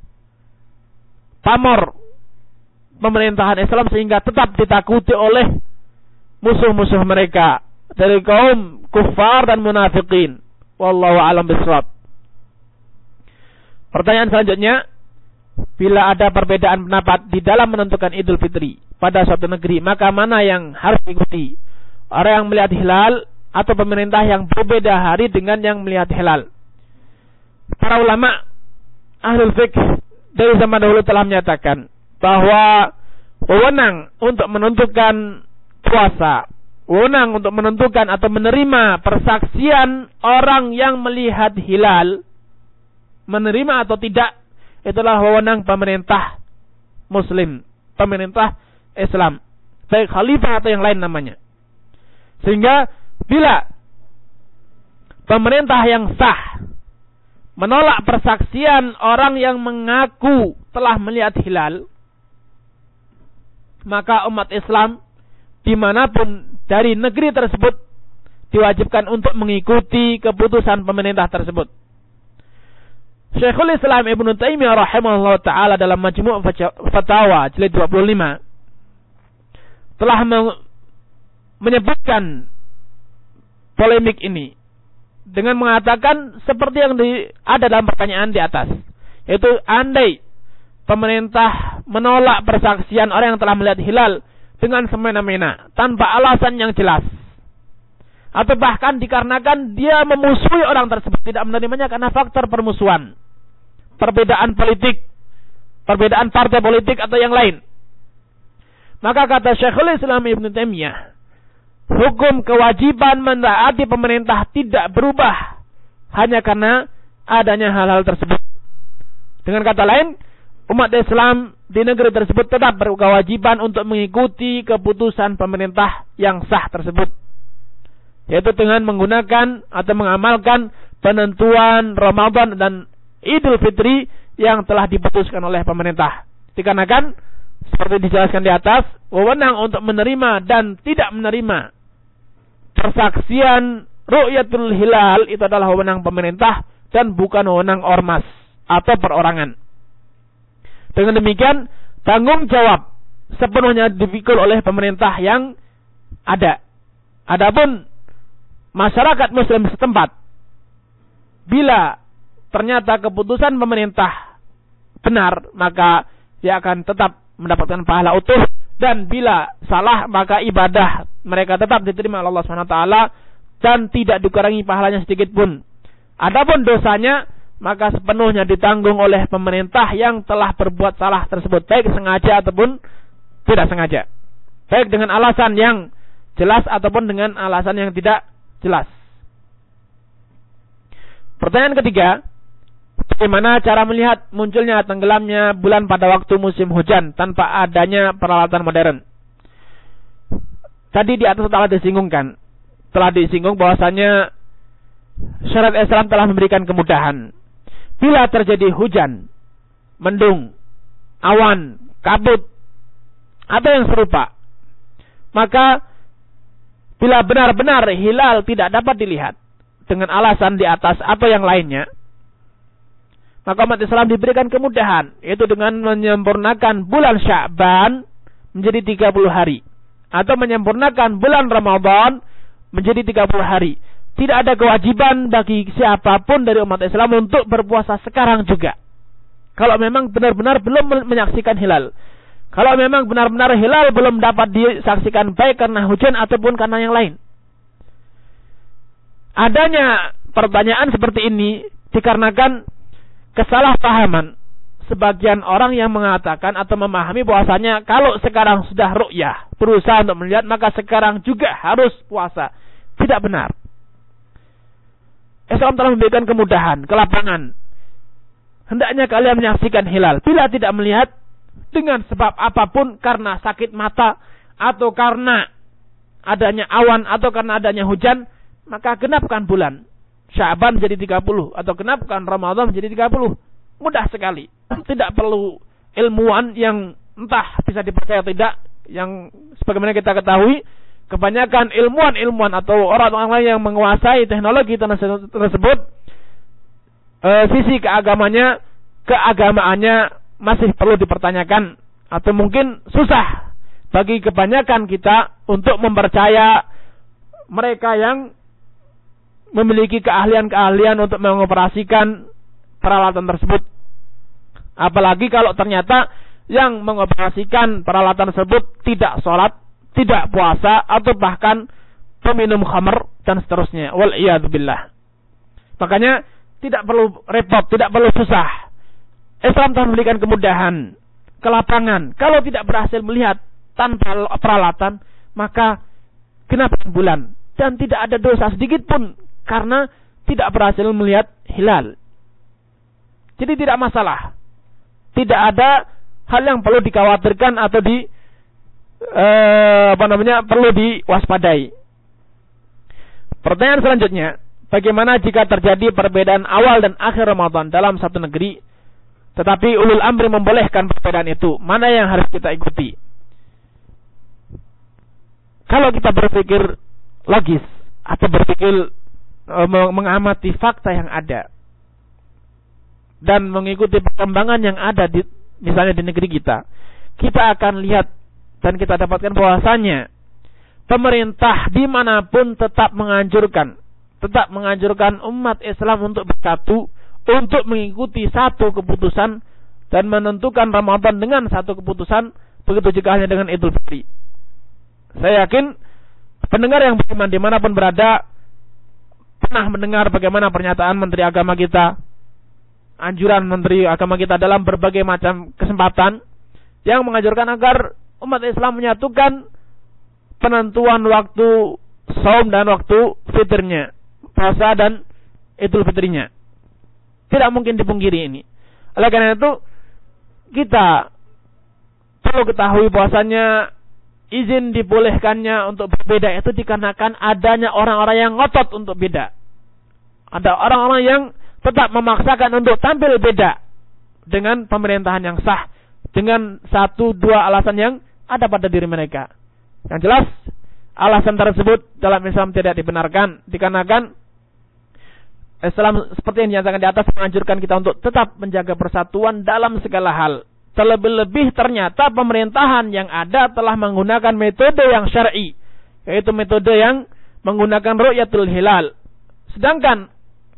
pamor pemerintahan Islam sehingga tetap ditakuti oleh musuh-musuh mereka dari kaum kufar dan munafikin. Wallahu a'lam bishawab. Pertanyaan selanjutnya, bila ada perbedaan pendapat di dalam menentukan Idul Fitri pada suatu negeri, maka mana yang harus diikuti? Orang yang melihat hilal atau pemerintah yang berbeda hari dengan yang melihat hilal? Para ulama ahlul fiqh dari zaman dahulu telah menyatakan bahwa wewenang untuk menentukan puasa, wewenang untuk menentukan atau menerima persaksian orang yang melihat hilal, menerima atau tidak, itulah wewenang pemerintah muslim, pemerintah Islam, baik khalifah atau yang lain namanya. Sehingga bila pemerintah yang sah menolak persaksian orang yang mengaku telah melihat hilal, maka umat Islam dimanapun dari negeri tersebut diwajibkan untuk mengikuti keputusan pemerintah tersebut. Syekhul Islam Ibnu Taimiyah rahimahullah ta'ala dalam Majmu' Fatawa jilid dua puluh lima telah menyebutkan polemik ini dengan mengatakan seperti yang di, ada dalam pertanyaan di atas, yaitu andai pemerintah menolak persaksian orang yang telah melihat hilal dengan semena-mena tanpa alasan yang jelas, atau bahkan dikarenakan dia memusuhi orang tersebut, tidak menerimanya karena faktor permusuhan, perbedaan politik, perbedaan partai politik atau yang lain, maka kata Syekhul Islam Ibnu Taimiyah, hukum kewajiban mentaati pemerintah tidak berubah hanya karena adanya hal-hal tersebut. Dengan kata lain, umat Islam di negeri tersebut tetap berkewajiban untuk mengikuti keputusan pemerintah yang sah tersebut, yaitu dengan menggunakan atau mengamalkan penentuan Ramadan dan Idul Fitri yang telah diputuskan oleh pemerintah. Dikarenakan seperti dijelaskan di atas, wewenang untuk menerima dan tidak menerima persaksian ru'yatul hilal itu adalah wewenang pemerintah dan bukan wewenang ormas atau perorangan. Dengan demikian, tanggung jawab sepenuhnya dipikul oleh pemerintah yang ada. Adapun masyarakat muslim setempat, bila ternyata keputusan pemerintah benar, maka dia akan tetap mendapatkan pahala utuh, dan bila salah maka ibadah mereka tetap diterima oleh Allah Subhanahu wa taala dan tidak dikurangi pahalanya sedikit pun. Adapun dosanya maka sepenuhnya ditanggung oleh pemerintah yang telah berbuat salah tersebut, baik sengaja ataupun tidak sengaja, baik dengan alasan yang jelas ataupun dengan alasan yang tidak jelas. Pertanyaan ketiga, bagaimana cara melihat munculnya tenggelamnya bulan pada waktu musim hujan tanpa adanya peralatan modern? Tadi di atas telah disinggungkan, telah disinggung bahwasanya syariat Islam telah memberikan kemudahan. Bila terjadi hujan, mendung, awan, kabut, atau yang serupa, maka bila benar-benar hilal tidak dapat dilihat dengan alasan di atas atau yang lainnya, maka umat Islam diberikan kemudahan, yaitu dengan menyempurnakan bulan Sya'ban menjadi tiga puluh hari, atau menyempurnakan bulan Ramadan menjadi tiga puluh hari. Tidak ada kewajiban bagi siapapun dari umat Islam untuk berpuasa sekarang juga, kalau memang benar-benar belum menyaksikan hilal. Kalau memang benar-benar hilal belum dapat disaksikan, baik karena hujan ataupun karena yang lain. Adanya pertanyaan seperti ini dikarenakan kesalahpahaman sebagian orang yang mengatakan atau memahami bahwasanya kalau sekarang sudah ru'yah, berusaha untuk melihat, maka sekarang juga harus puasa. Tidak benar. Islam telah memberikan kemudahan, kelapangan. Hendaknya kalian menyaksikan hilal. Bila tidak melihat dengan sebab apapun, karena sakit mata, atau karena adanya awan, atau karena adanya hujan, maka genapkan bulan Sya'ban menjadi tiga puluh, atau genapkan Ramadan menjadi tiga puluh. Mudah sekali. Tidak perlu ilmuwan yang entah bisa dipercaya tidak, yang sebagaimana kita ketahui, kebanyakan ilmuwan-ilmuwan atau orang-orang yang menguasai teknologi tersebut, e, sisi keagamanya, keagamaannya masih perlu dipertanyakan, atau mungkin susah bagi kebanyakan kita untuk mempercaya mereka yang memiliki keahlian-keahlian untuk mengoperasikan peralatan tersebut. Apalagi kalau ternyata yang mengoperasikan peralatan tersebut tidak sholat, tidak puasa, atau bahkan peminum khamr dan seterusnya. Wal'iyadzubillah. Makanya tidak perlu repot, tidak perlu susah. Islam telah memberikan kemudahan, kelapangan. Kalau tidak berhasil melihat tanpa peralatan, maka genapkan bulan, dan tidak ada dosa sedikit pun karena tidak berhasil melihat hilal. Jadi tidak masalah. Tidak ada hal yang perlu dikhawatirkan atau di eh, apa namanya perlu diwaspadai. Pertanyaan selanjutnya, bagaimana jika terjadi perbedaan awal dan akhir Ramadan dalam satu negeri, tetapi ulul amri membolehkan perbedaan itu? Mana yang harus kita ikuti? Kalau kita berpikir logis atau berpikir e, mengamati fakta yang ada dan mengikuti perkembangan yang ada di misalnya di negeri kita, kita akan lihat dan kita dapatkan bahwasanya pemerintah dimanapun tetap menganjurkan, tetap menganjurkan umat Islam untuk bersatu, untuk mengikuti satu keputusan dan menentukan Ramadan dengan satu keputusan, begitu juga halnya dengan Idul Fitri. Saya yakin pendengar yang beriman dimanapun berada pernah mendengar bagaimana pernyataan Menteri Agama kita, anjuran Menteri Agama kita dalam berbagai macam kesempatan yang menganjurkan agar umat Islam menyatukan penentuan waktu saum dan waktu fitrnya, puasa dan Idul Fitrinya. Tidak mungkin dipungkiri ini. Oleh karena itu, kita perlu ketahui bahwasanya izin dibolehkannya untuk berbeda itu dikarenakan adanya orang-orang yang ngotot untuk beda. Ada orang-orang yang tetap memaksakan untuk tampil beda dengan pemerintahan yang sah, dengan satu dua alasan yang ada pada diri mereka. Yang jelas, alasan tersebut dalam Islam tidak dibenarkan, dikarenakan Islam seperti yang dinyatakan di atas menganjurkan kita untuk tetap menjaga persatuan dalam segala hal. Terlebih-lebih ternyata pemerintahan yang ada telah menggunakan metode yang syar'i, yaitu metode yang menggunakan ru'yatul hilal. Sedangkan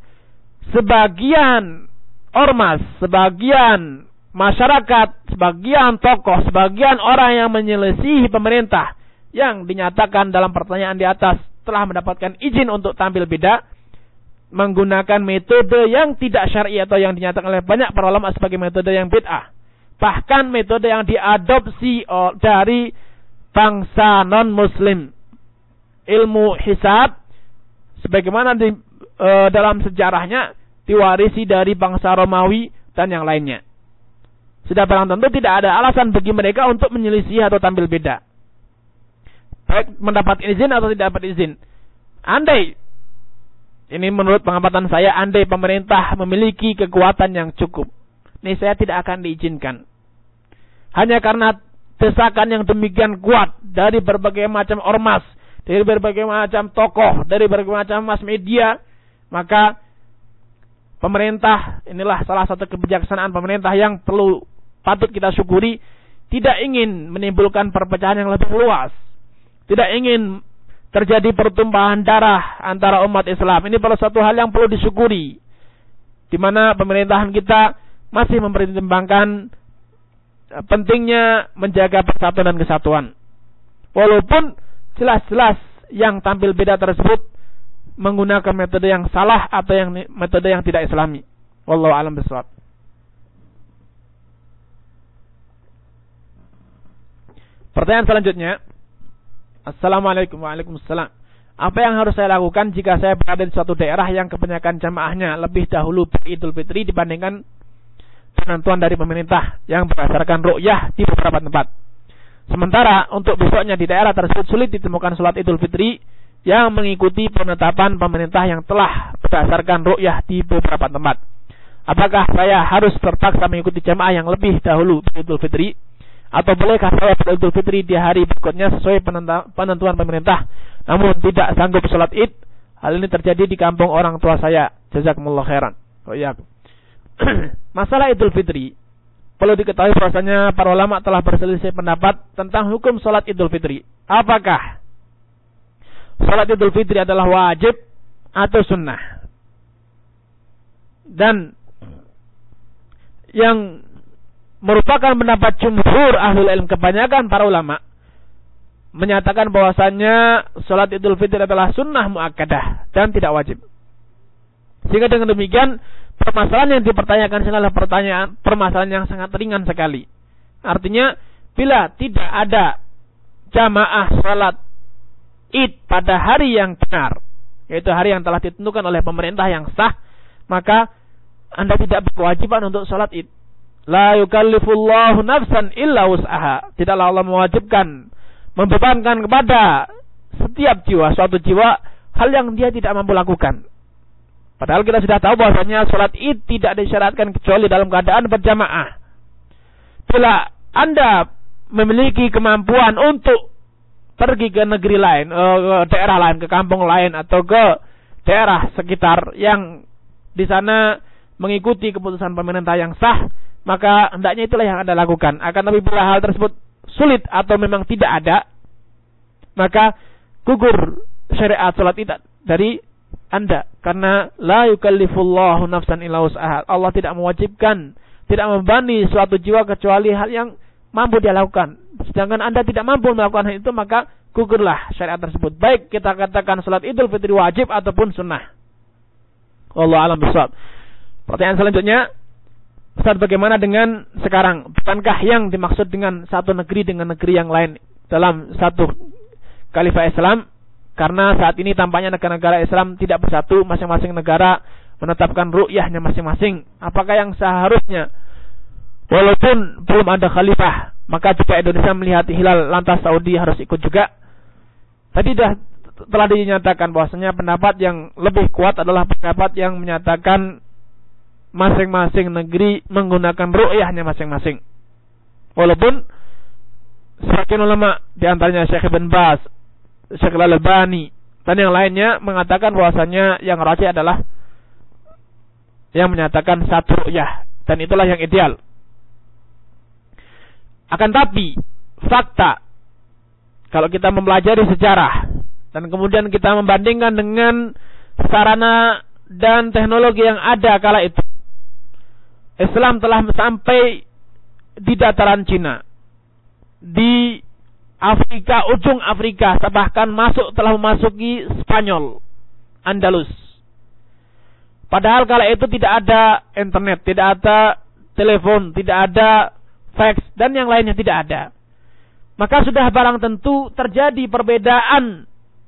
sebagian ormas, sebagian masyarakat, sebagian tokoh, sebagian orang yang menyelisihi pemerintah yang dinyatakan dalam pertanyaan di atas telah mendapatkan izin untuk tampil beda, menggunakan metode yang tidak syar'i atau yang dinyatakan oleh banyak para ulama sebagai metode yang bid'ah. Bahkan metode yang diadopsi dari bangsa non-muslim. Ilmu hisab sebagaimana di, e, dalam sejarahnya diwarisi dari bangsa Romawi dan yang lainnya. Sudah barang tentu tidak ada alasan bagi mereka untuk menyelisih atau tampil beda, baik mendapat izin atau tidak dapat izin. Andai, ini menurut pengamatan saya, andai pemerintah memiliki kekuatan yang cukup, ini saya tidak akan diizinkan. Hanya karena desakan yang demikian kuat dari berbagai macam ormas, dari berbagai macam tokoh, dari berbagai macam mass media, maka pemerintah, inilah salah satu kebijaksanaan pemerintah yang perlu patut kita syukuri, tidak ingin menimbulkan perpecahan yang lebih luas, tidak ingin terjadi pertumpahan darah antara umat Islam. Ini adalah satu hal yang perlu disyukuri, di mana pemerintahan kita masih mempertimbangkan pentingnya menjaga persatuan dan kesatuan. Walaupun jelas-jelas yang tampil beda tersebut menggunakan metode yang salah atau yang metode yang tidak Islami. Wallahu a'lam bishawab. Pertanyaan selanjutnya. Assalamualaikum warahmatullahi wabarakatuh. Apa yang harus saya lakukan jika saya berada di suatu daerah yang kebanyakan jamaahnya lebih dahulu Idul Fitri dibandingkan penentuan dari pemerintah yang berdasarkan ru'yah di beberapa tempat? Sementara untuk besoknya di daerah tersebut sulit ditemukan sholat Idul Fitri yang mengikuti penetapan pemerintah yang telah berdasarkan ru'yah di beberapa tempat. Apakah saya harus terpaksa mengikuti jamaah yang lebih dahulu Idul Fitri? Atau bolehkah saya Idul Fitri di hari berikutnya sesuai penentuan pemerintah, namun tidak sanggup sholat id? Hal ini terjadi di kampung orang tua saya. Jazakumullah khairan. Oh iya. Masalah Idul Fitri, perlu diketahui bahwasanya para ulama telah berselisih pendapat tentang hukum sholat Idul Fitri. Apakah sholat Idul Fitri adalah wajib atau sunnah? Dan yang merupakan pendapat jumhur ahlul ilm, kebanyakan para ulama menyatakan bahwasannya sholat Idul Fitri adalah sunnah muakkadah dan tidak wajib. Sehingga dengan demikian permasalahan yang dipertanyakan adalah pertanyaan permasalahan yang sangat ringan sekali. Artinya bila tidak ada jamaah sholat id pada hari yang benar, yaitu hari yang telah ditentukan oleh pemerintah yang sah, maka Anda tidak berkewajiban untuk sholat id. La yukallifullahu nafsan illa wus'aha. Tidaklah Allah mewajibkan, membebankan kepada setiap jiwa, suatu jiwa, hal yang dia tidak mampu lakukan. Padahal kita sudah tahu bahwasanya sholat id tidak disyaratkan kecuali dalam keadaan berjamaah. Bila Anda memiliki kemampuan untuk pergi ke negeri lain, ke daerah lain, ke kampung lain, atau ke daerah sekitar yang di sana mengikuti keputusan pemerintah yang sah, maka hendaknya itulah yang Anda lakukan. Akan tapi bila hal tersebut sulit atau memang tidak ada, maka gugur syariat salat id dari Anda, karena la yukallifullahu nafsan illa wus'aha. Allah tidak mewajibkan, tidak membebani suatu jiwa kecuali hal yang mampu dia lakukan. Sedangkan Anda tidak mampu melakukan hal itu, maka gugurlah syariat tersebut. Baik kita katakan salat Idul Fitri wajib ataupun sunnah. Wallahu a'lam bishawab. Pertanyaan selanjutnya, Ustaz, bagaimana dengan sekarang? Bukankah yang dimaksud dengan satu negeri dengan negeri yang lain dalam satu khalifah Islam? Karena saat ini tampaknya negara-negara Islam tidak bersatu, masing-masing negara menetapkan ru'yahnya masing-masing. Apakah yang seharusnya walaupun belum ada khalifah, maka jika Indonesia melihat hilal lantas Saudi harus ikut juga? Tadi dah telah dinyatakan bahwasanya pendapat yang lebih kuat adalah pendapat yang menyatakan masing-masing negeri menggunakan ru'yahnya masing-masing. Walaupun sebagian ulama di antaranya Syekh Ibn Baz, Syekh Al-Albani dan yang lainnya mengatakan bahwasanya yang rajih adalah yang menyatakan satu ru'yah, dan itulah yang ideal. Akan tapi fakta, kalau kita mempelajari sejarah dan kemudian kita membandingkan dengan sarana dan teknologi yang ada kala itu, Islam telah sampai di dataran Cina, di Afrika, ujung Afrika, bahkan masuk telah memasuki Spanyol, Andalus. Padahal kala itu tidak ada internet, tidak ada telepon, tidak ada fax dan yang lainnya tidak ada. Maka sudah barang tentu terjadi perbedaan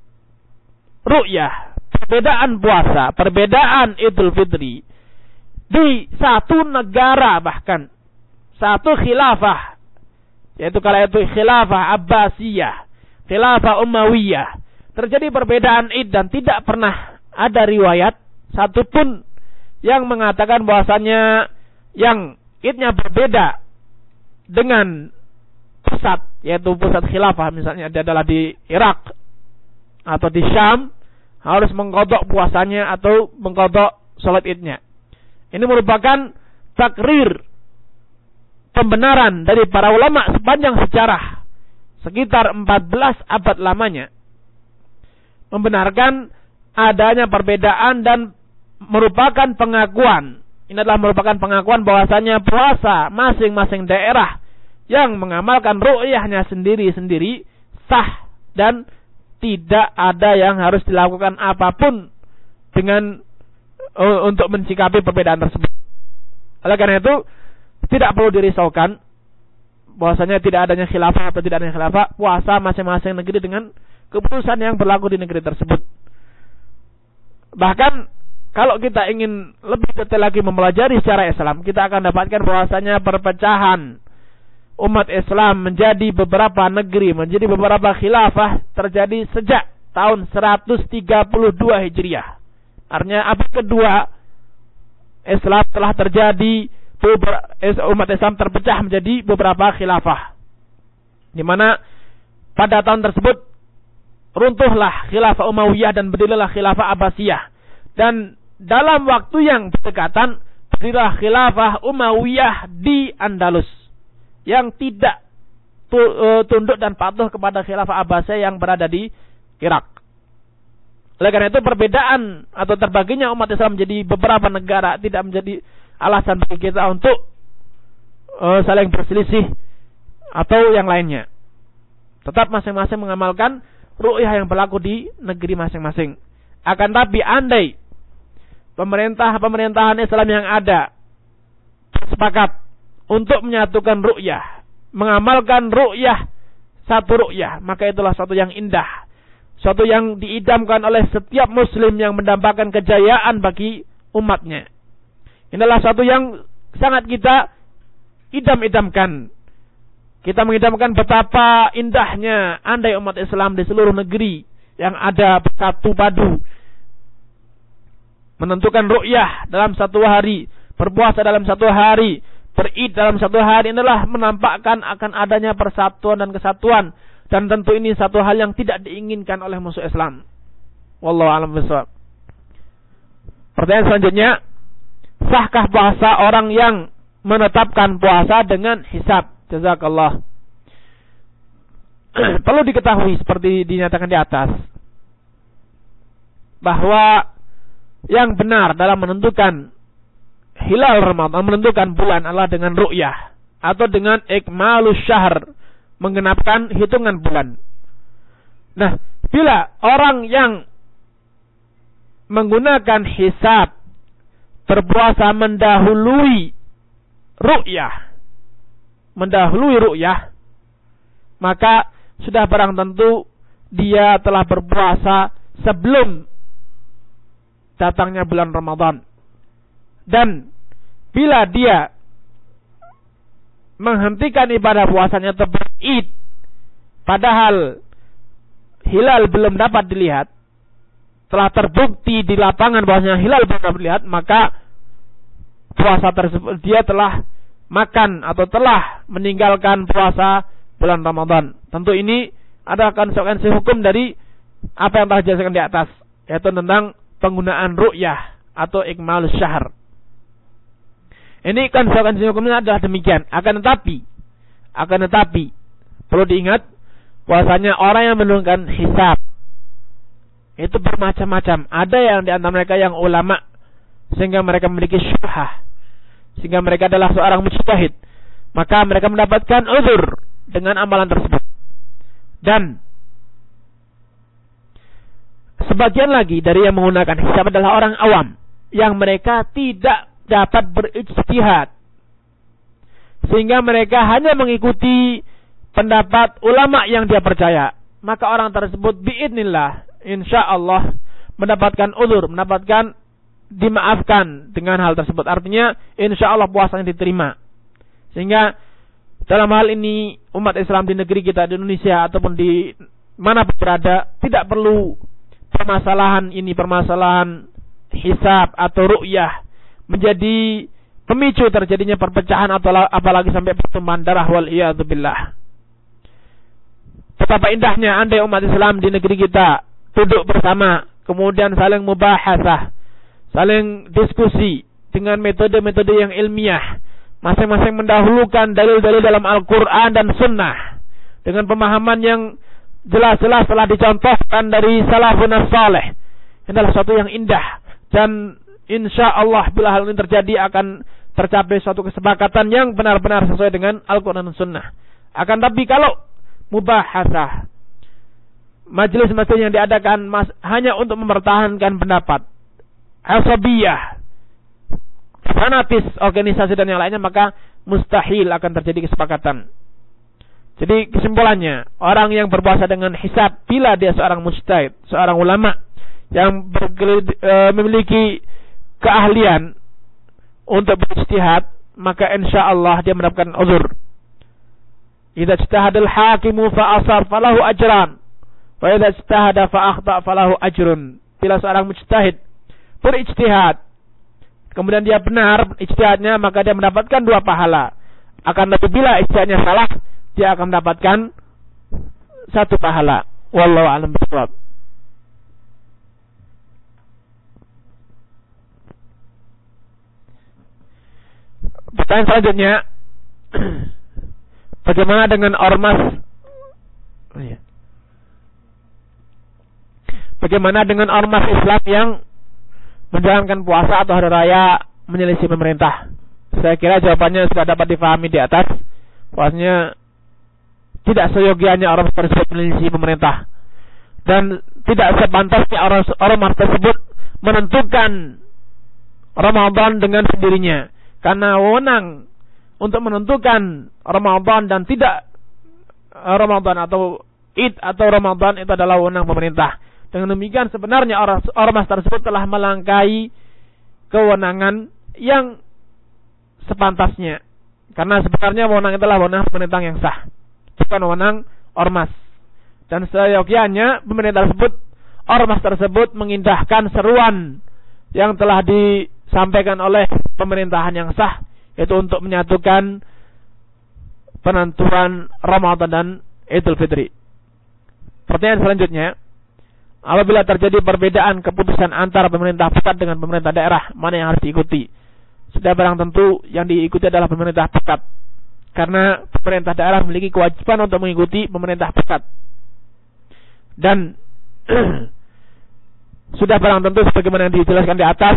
ru'yah, perbedaan puasa, perbedaan Idul Fitri di satu negara, bahkan satu khilafah, yaitu kala itu khilafah Abbasiyah, khilafah Umayyah. Terjadi perbedaan id dan tidak pernah ada riwayat satupun yang mengatakan bahwasannya yang idnya berbeda dengan pusat, yaitu pusat khilafah, misalnya dia adalah di Irak atau di Syam, harus mengqadha puasanya atau mengqadha salat idnya. Ini merupakan takrir pembenaran dari para ulama sepanjang sejarah sekitar empat belas abad lamanya, membenarkan adanya perbedaan dan merupakan pengakuan. Ini adalah merupakan pengakuan bahwasanya puasa masing-masing daerah yang mengamalkan ru'yahnya sendiri-sendiri sah dan tidak ada yang harus dilakukan apapun dengan uh, untuk mensikapi perbedaan tersebut. Oleh karena itu tidak perlu dirisaukan bahwasanya tidak adanya khilafah atau tidak adanya khilafah, puasa masing-masing negeri dengan keputusan yang berlaku di negeri tersebut. Bahkan kalau kita ingin lebih detail lagi mempelajari secara Islam, kita akan dapatkan bahwasanya perpecahan umat Islam menjadi beberapa negeri, menjadi beberapa khilafah terjadi sejak tahun seratus tiga puluh dua Hijriah. Artinya abad kedua Islam telah terjadi, umat Islam terpecah menjadi beberapa khilafah, di mana pada tahun tersebut runtuhlah khilafah Umayyah dan berdirilah khilafah Abbasiyah, dan dalam waktu yang berdekatan berdirilah khilafah Umayyah di Andalus yang tidak tunduk dan patuh kepada khilafah Abbasiyah yang berada di Irak. Oleh karena itu perbedaan atau terbaginya umat Islam menjadi beberapa negara tidak menjadi alasan bagi kita untuk uh, saling berselisih atau yang lainnya. Tetap masing-masing mengamalkan ru'yah yang berlaku di negeri masing-masing. Akan tapi andai pemerintah-pemerintahan Islam yang ada sepakat untuk menyatukan ru'yah, mengamalkan ru'yah, satu ru'yah, maka itulah satu yang indah, suatu yang diidamkan oleh setiap muslim yang mendambakan kejayaan bagi umatnya. Inilah satu yang sangat kita idam-idamkan. Kita mengidamkan betapa indahnya andai umat Islam di seluruh negeri yang ada bersatu padu, menentukan ru'yah dalam satu hari, berpuasa dalam satu hari, berid dalam satu hari. Inilah menampakkan akan adanya persatuan dan kesatuan, dan tentu ini satu hal yang tidak diinginkan oleh musuh Islam. Wallahu a'lam bishawab. Pertanyaan selanjutnya, sahkah puasa orang yang menetapkan puasa dengan hisab? Jazakallah. perlu diketahui seperti dinyatakan di atas bahwa yang benar dalam menentukan hilal Ramadan, menentukan bulan adalah dengan ru'yah atau dengan ikmalus syahr, menggenapkan hitungan bulan. Nah, bila orang yang menggunakan hisab berpuasa mendahului ru'yah, mendahului ru'yah, maka sudah barang tentu dia telah berpuasa sebelum datangnya bulan Ramadan. Dan bila dia menghentikan ibadah puasanya atau berid padahal hilal belum dapat dilihat, telah terbukti di lapangan bahwasanya hilal belum dapat dilihat, maka puasa tersebut dia telah makan atau telah meninggalkan puasa bulan Ramadan. Tentu ini adalah konsekuensi hukum dari apa yang telah dijelaskan di atas, yaitu tentang penggunaan ru'yah atau ikmalus syahr. Ini konsekuensi hukumnya adalah demikian. Akan tetapi, akan tetapi perlu diingat bahwasanya orang yang menurunkan hisab itu bermacam-macam. Ada yang di antara mereka yang ulama sehingga mereka memiliki syubhah, sehingga mereka adalah seorang mujtahid, maka mereka mendapatkan uzur dengan amalan tersebut. Dan sebagian lagi dari yang menggunakan hisab adalah orang awam yang mereka tidak dapat berijtihad, sehingga mereka hanya mengikuti pendapat ulama yang dia percaya. Maka orang tersebut biidznillah, insyaallah mendapatkan uzur, mendapatkan dimaafkan dengan hal tersebut. Artinya insyaallah puasanya diterima. Sehingga dalam hal ini umat Islam di negeri kita di Indonesia ataupun di mana berada tidak perlu permasalahan ini, permasalahan hisab atau ru'yah menjadi pemicu terjadinya perpecahan atau apalagi sampai pertumpahan darah, wal iyadzu billah. Betapa indahnya andai umat Islam di negeri kita duduk bersama, kemudian saling mubahasah, saling diskusi dengan metode-metode yang ilmiah, masing-masing mendahulukan dalil-dalil dalam Al-Quran dan Sunnah dengan pemahaman yang jelas-jelas telah dicontohkan dari salafun as-salih. Ini adalah sesuatu yang indah, dan insya Allah bila hal ini terjadi akan tercapai suatu kesepakatan yang benar-benar sesuai dengan Al-Quran dan Sunnah. Akan tapi kalau mubahasah, majelis-majelis yang diadakan mas, hanya untuk mempertahankan pendapat, asabiyah, fanatis, organisasi dan yang lainnya, maka mustahil akan terjadi kesepakatan. Jadi kesimpulannya, orang yang berpuasa dengan hisab bila dia seorang mujtahid, seorang ulama yang berkelid, e, memiliki keahlian untuk berijtihad, maka insyaallah dia mendapatkan uzur. Idza ijtahadal hakimu fa asar falahu ajran, wa idza ijtahada fa akhta falahu ajrun. Bila seorang mujtahid berijtihad kemudian dia benar ijtihadnya, maka dia mendapatkan dua pahala. Akan tetapi bila ijtihadnya salah, dia akan mendapatkan satu pahala. Wallahu a'lam bishawab. Pertanyaan selanjutnya, bagaimana dengan ormas? Oh, iya. Bagaimana dengan ormas Islam yang menjalankan puasa atau hari raya menyelisih pemerintah? Saya kira jawabannya sudah dapat difahami di atas. Bahwasanya tidak seyogianya ormas tersebut menyelisih pemerintah, dan tidak sepantasnya ormas tersebut menentukan Ramadan dengan sendirinya. Karena wewenang untuk menentukan Ramadan dan tidak Ramadan atau Id atau Ramadan itu adalah wewenang pemerintah. Dengan demikian sebenarnya ormas tersebut telah melangkahi kewenangan yang sepantasnya. Karena sebenarnya wewenang itulah wewenang pemerintah yang sah, bukan wewenang ormas. Dan seyogianya pemerintah tersebut, ormas tersebut mengindahkan seruan yang telah disampaikan oleh pemerintahan yang sah, yaitu untuk menyatukan penentuan Ramadan dan Idul Fitri. Pertanyaan selanjutnya, apabila terjadi perbedaan keputusan antara pemerintah pusat dengan pemerintah daerah, mana yang harus diikuti? Sudah barang tentu yang diikuti adalah pemerintah pusat. Karena pemerintah daerah memiliki kewajiban untuk mengikuti pemerintah pusat. Dan sudah barang tentu sebagaimana yang dijelaskan di atas,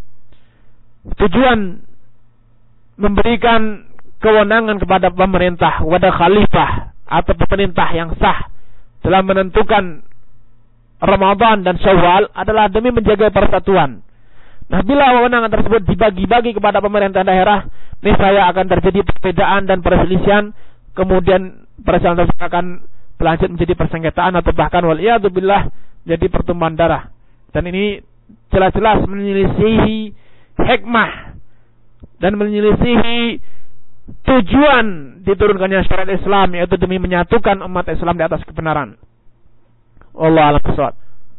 tujuan memberikan kewenangan kepada pemerintah, kepada khalifah atau pemerintah yang sah dalam menentukan Ramadan dan Syawal adalah demi menjaga persatuan. Nah, bila kewenangan tersebut dibagi-bagi kepada pemerintah daerah, niscaya akan terjadi perbedaan dan perselisihan, kemudian perselisihan tersebut akan berlanjut menjadi persengketaan atau bahkan waliyadzubillah jadi pertumpahan darah. Dan ini jelas-jelas menyelisihi hikmah dan menyelisihi tujuan diturunkannya syariat Islam, yaitu demi menyatukan umat Islam di atas kebenaran. Wallahu a'lam bishawab.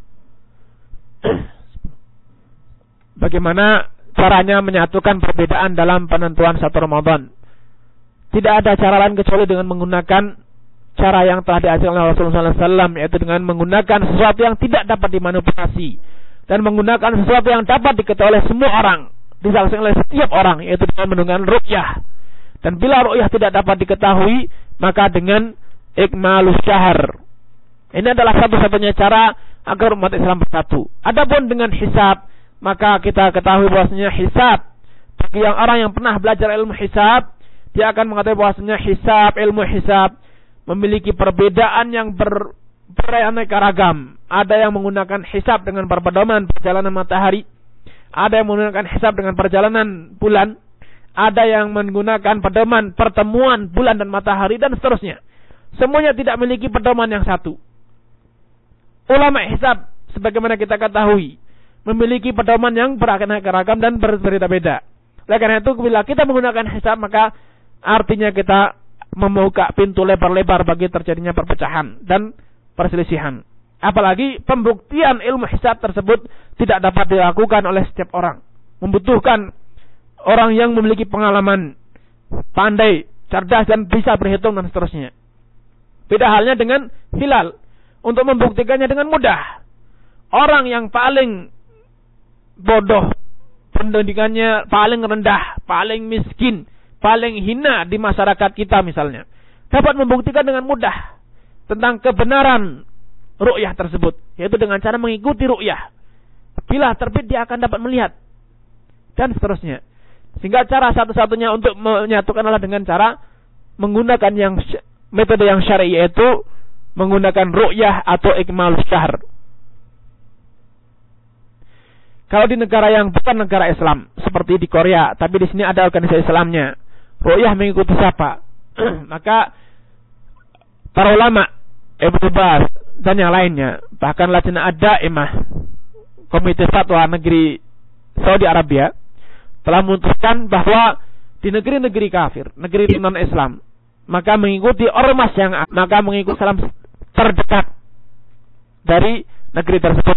Bagaimana caranya menyatukan perbedaan dalam penentuan satu Ramadan? Tidak ada cara lain kecuali dengan menggunakan cara yang telah diajarkan oleh Rasulullah sallallahu alaihi wasallam, yaitu dengan menggunakan sesuatu yang tidak dapat dimanipulasi dan menggunakan sesuatu yang dapat diketahui oleh semua orang, disaksikan oleh setiap orang, yaitu dengan menggunakan ru'yah. Dan bila ru'yah tidak dapat diketahui, maka dengan ikmalus syahr. Ini adalah satu-satunya cara agar umat Islam bersatu. Adapun dengan hisab, maka kita ketahui bahwasanya hisab, bagi yang orang yang pernah belajar ilmu hisab, dia akan mengetahui bahwasanya hisab, ilmu hisab memiliki perbedaan yang ber, beraneka ragam. Ada yang menggunakan hisab dengan perpedoman perjalanan matahari, ada yang menggunakan hisab dengan perjalanan bulan, ada yang menggunakan pedoman pertemuan bulan dan matahari, dan seterusnya. Semuanya tidak memiliki pedoman yang satu. Ulama hisab, sebagaimana kita ketahui, memiliki pedoman yang beraneka ragam dan berbeda-beda. Oleh karena itu, bila kita menggunakan hisab, maka artinya kita membuka pintu lebar-lebar bagi terjadinya perpecahan dan perselisihan. Apalagi pembuktian ilmu hisab tersebut tidak dapat dilakukan oleh setiap orang. Membutuhkan orang yang memiliki pengalaman, pandai, cerdas, dan bisa berhitung dan seterusnya. Beda halnya dengan hilal. Untuk membuktikannya dengan mudah. Orang yang paling bodoh, pendidikannya paling rendah, paling miskin, paling hina di masyarakat kita misalnya, dapat membuktikan dengan mudah tentang kebenaran ru'yah tersebut, yaitu dengan cara mengikuti ru'yah. Bila terbit dia akan dapat melihat, dan seterusnya. Sehingga cara satu-satunya untuk menyatukan adalah dengan cara menggunakan yang metode yang syar'i, yaitu menggunakan ru'yah atau ikmal syahr. Kalau di negara yang bukan negara Islam, seperti di Korea, tapi di sini ada organisasi Islamnya, ru'yah mengikuti siapa? Maka para ulama, Ibnu Baz dan yang lainnya, bahkan Lajnah Ad-Daimah, Komite Fatwa Negeri Saudi Arabia, telah memutuskan bahwa di negeri-negeri kafir, negeri non-Islam, maka mengikuti ormas yang maka mengikuti Islam terdekat dari negeri tersebut.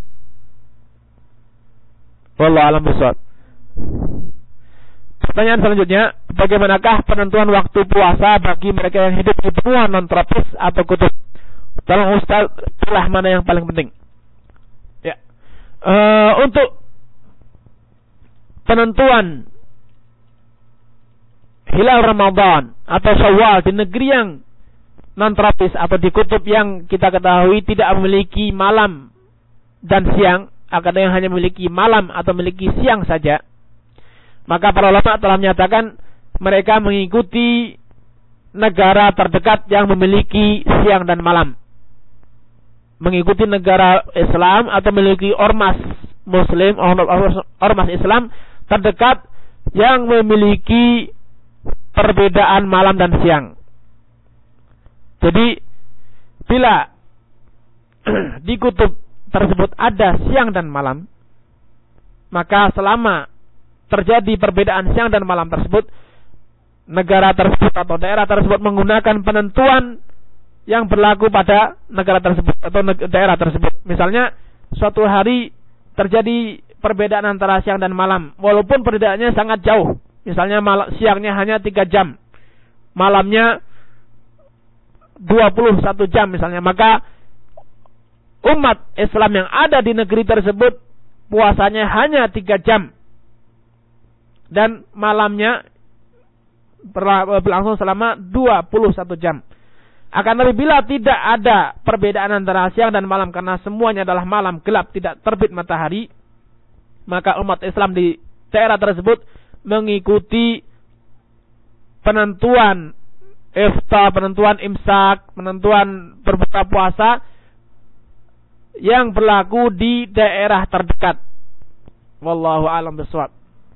Wallahu a'lam bishawab. Pertanyaan selanjutnya, bagaimanakah penentuan waktu puasa bagi mereka yang hidup di benua non-tropis atau kutub? Tolong Ustaz, pilih mana yang paling penting. Ya, uh, untuk penentuan hilal Ramadan atau Syawal di negeri yang non-tropis atau di kutub yang kita ketahui tidak memiliki malam dan siang, akan yang hanya memiliki malam atau memiliki siang saja, maka para ulama telah menyatakan mereka mengikuti negara terdekat yang memiliki siang dan malam, mengikuti negara Islam atau memiliki ormas Muslim, ormas Islam terdekat yang memiliki perbedaan malam dan siang. Jadi bila di kutub tersebut ada siang dan malam, maka selama terjadi perbedaan siang dan malam tersebut, negara tersebut atau daerah tersebut menggunakan penentuan yang berlaku pada negara tersebut atau daerah tersebut. Misalnya suatu hari terjadi perbedaan antara siang dan malam, walaupun perbedaannya sangat jauh. Misalnya mal- siangnya hanya tiga jam, malamnya dua puluh satu jam misalnya, maka umat Islam yang ada di negeri tersebut puasanya hanya tiga jam dan malamnya berlangsung selama dua puluh satu jam. Akan tetapi bila tidak ada perbedaan antara siang dan malam karena semuanya adalah malam gelap, tidak terbit matahari, maka umat Islam di daerah tersebut mengikuti penentuan iftar, penentuan imsak, penentuan berbuka puasa yang berlaku di daerah terdekat. Wallahu a'lam bishawab.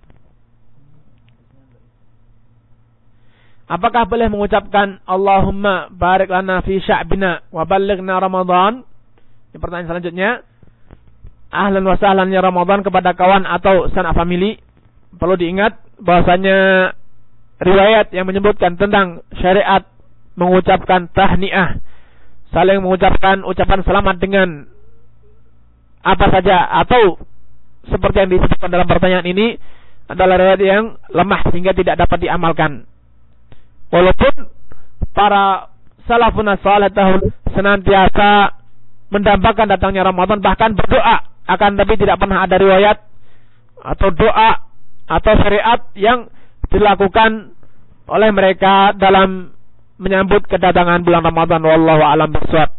Apakah boleh mengucapkan Allahumma barik lana fi sya'bina wa ballighna Ramadan? Ini pertanyaan selanjutnya. Ahlan wa sahlan ya Ramadan kepada kawan atau sanak famili. Perlu diingat bahwasanya riwayat yang menyebutkan tentang syariat mengucapkan tahniah, saling mengucapkan ucapan selamat dengan apa saja atau seperti yang disebutkan dalam pertanyaan ini adalah riwayat yang lemah sehingga tidak dapat diamalkan. Walaupun para salafun salih tahun senantiasa mendambakan datangnya Ramadan, bahkan berdoa, akan tapi tidak pernah ada riwayat atau doa atau syariat yang dilakukan oleh mereka dalam menyambut kedatangan bulan Ramadan. Wallahu a'lam bishawab.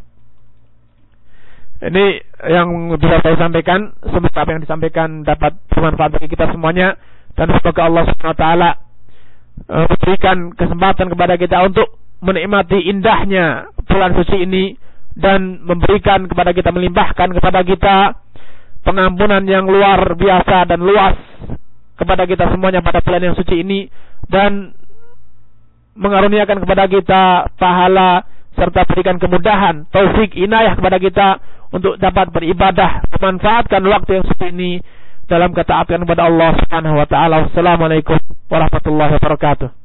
Ini yang bisa saya sampaikan. Semoga apa yang disampaikan dapat bermanfaat bagi kita semuanya, dan semoga Allah Subhanahu wa taala memberikan kesempatan kepada kita untuk menikmati indahnya bulan suci ini dan memberikan kepada kita, melimpahkan kepada kita pengampunan yang luar biasa dan luas kepada kita semuanya pada bulan yang suci ini, dan mengaruniakan kepada kita pahala serta berikan kemudahan, taufik, inayah kepada kita untuk dapat beribadah, memanfaatkan waktu yang suci ini dalam ketaatan kepada Allah Subhanahu wa taala. Wassalamualaikum warahmatullahi wabarakatuh.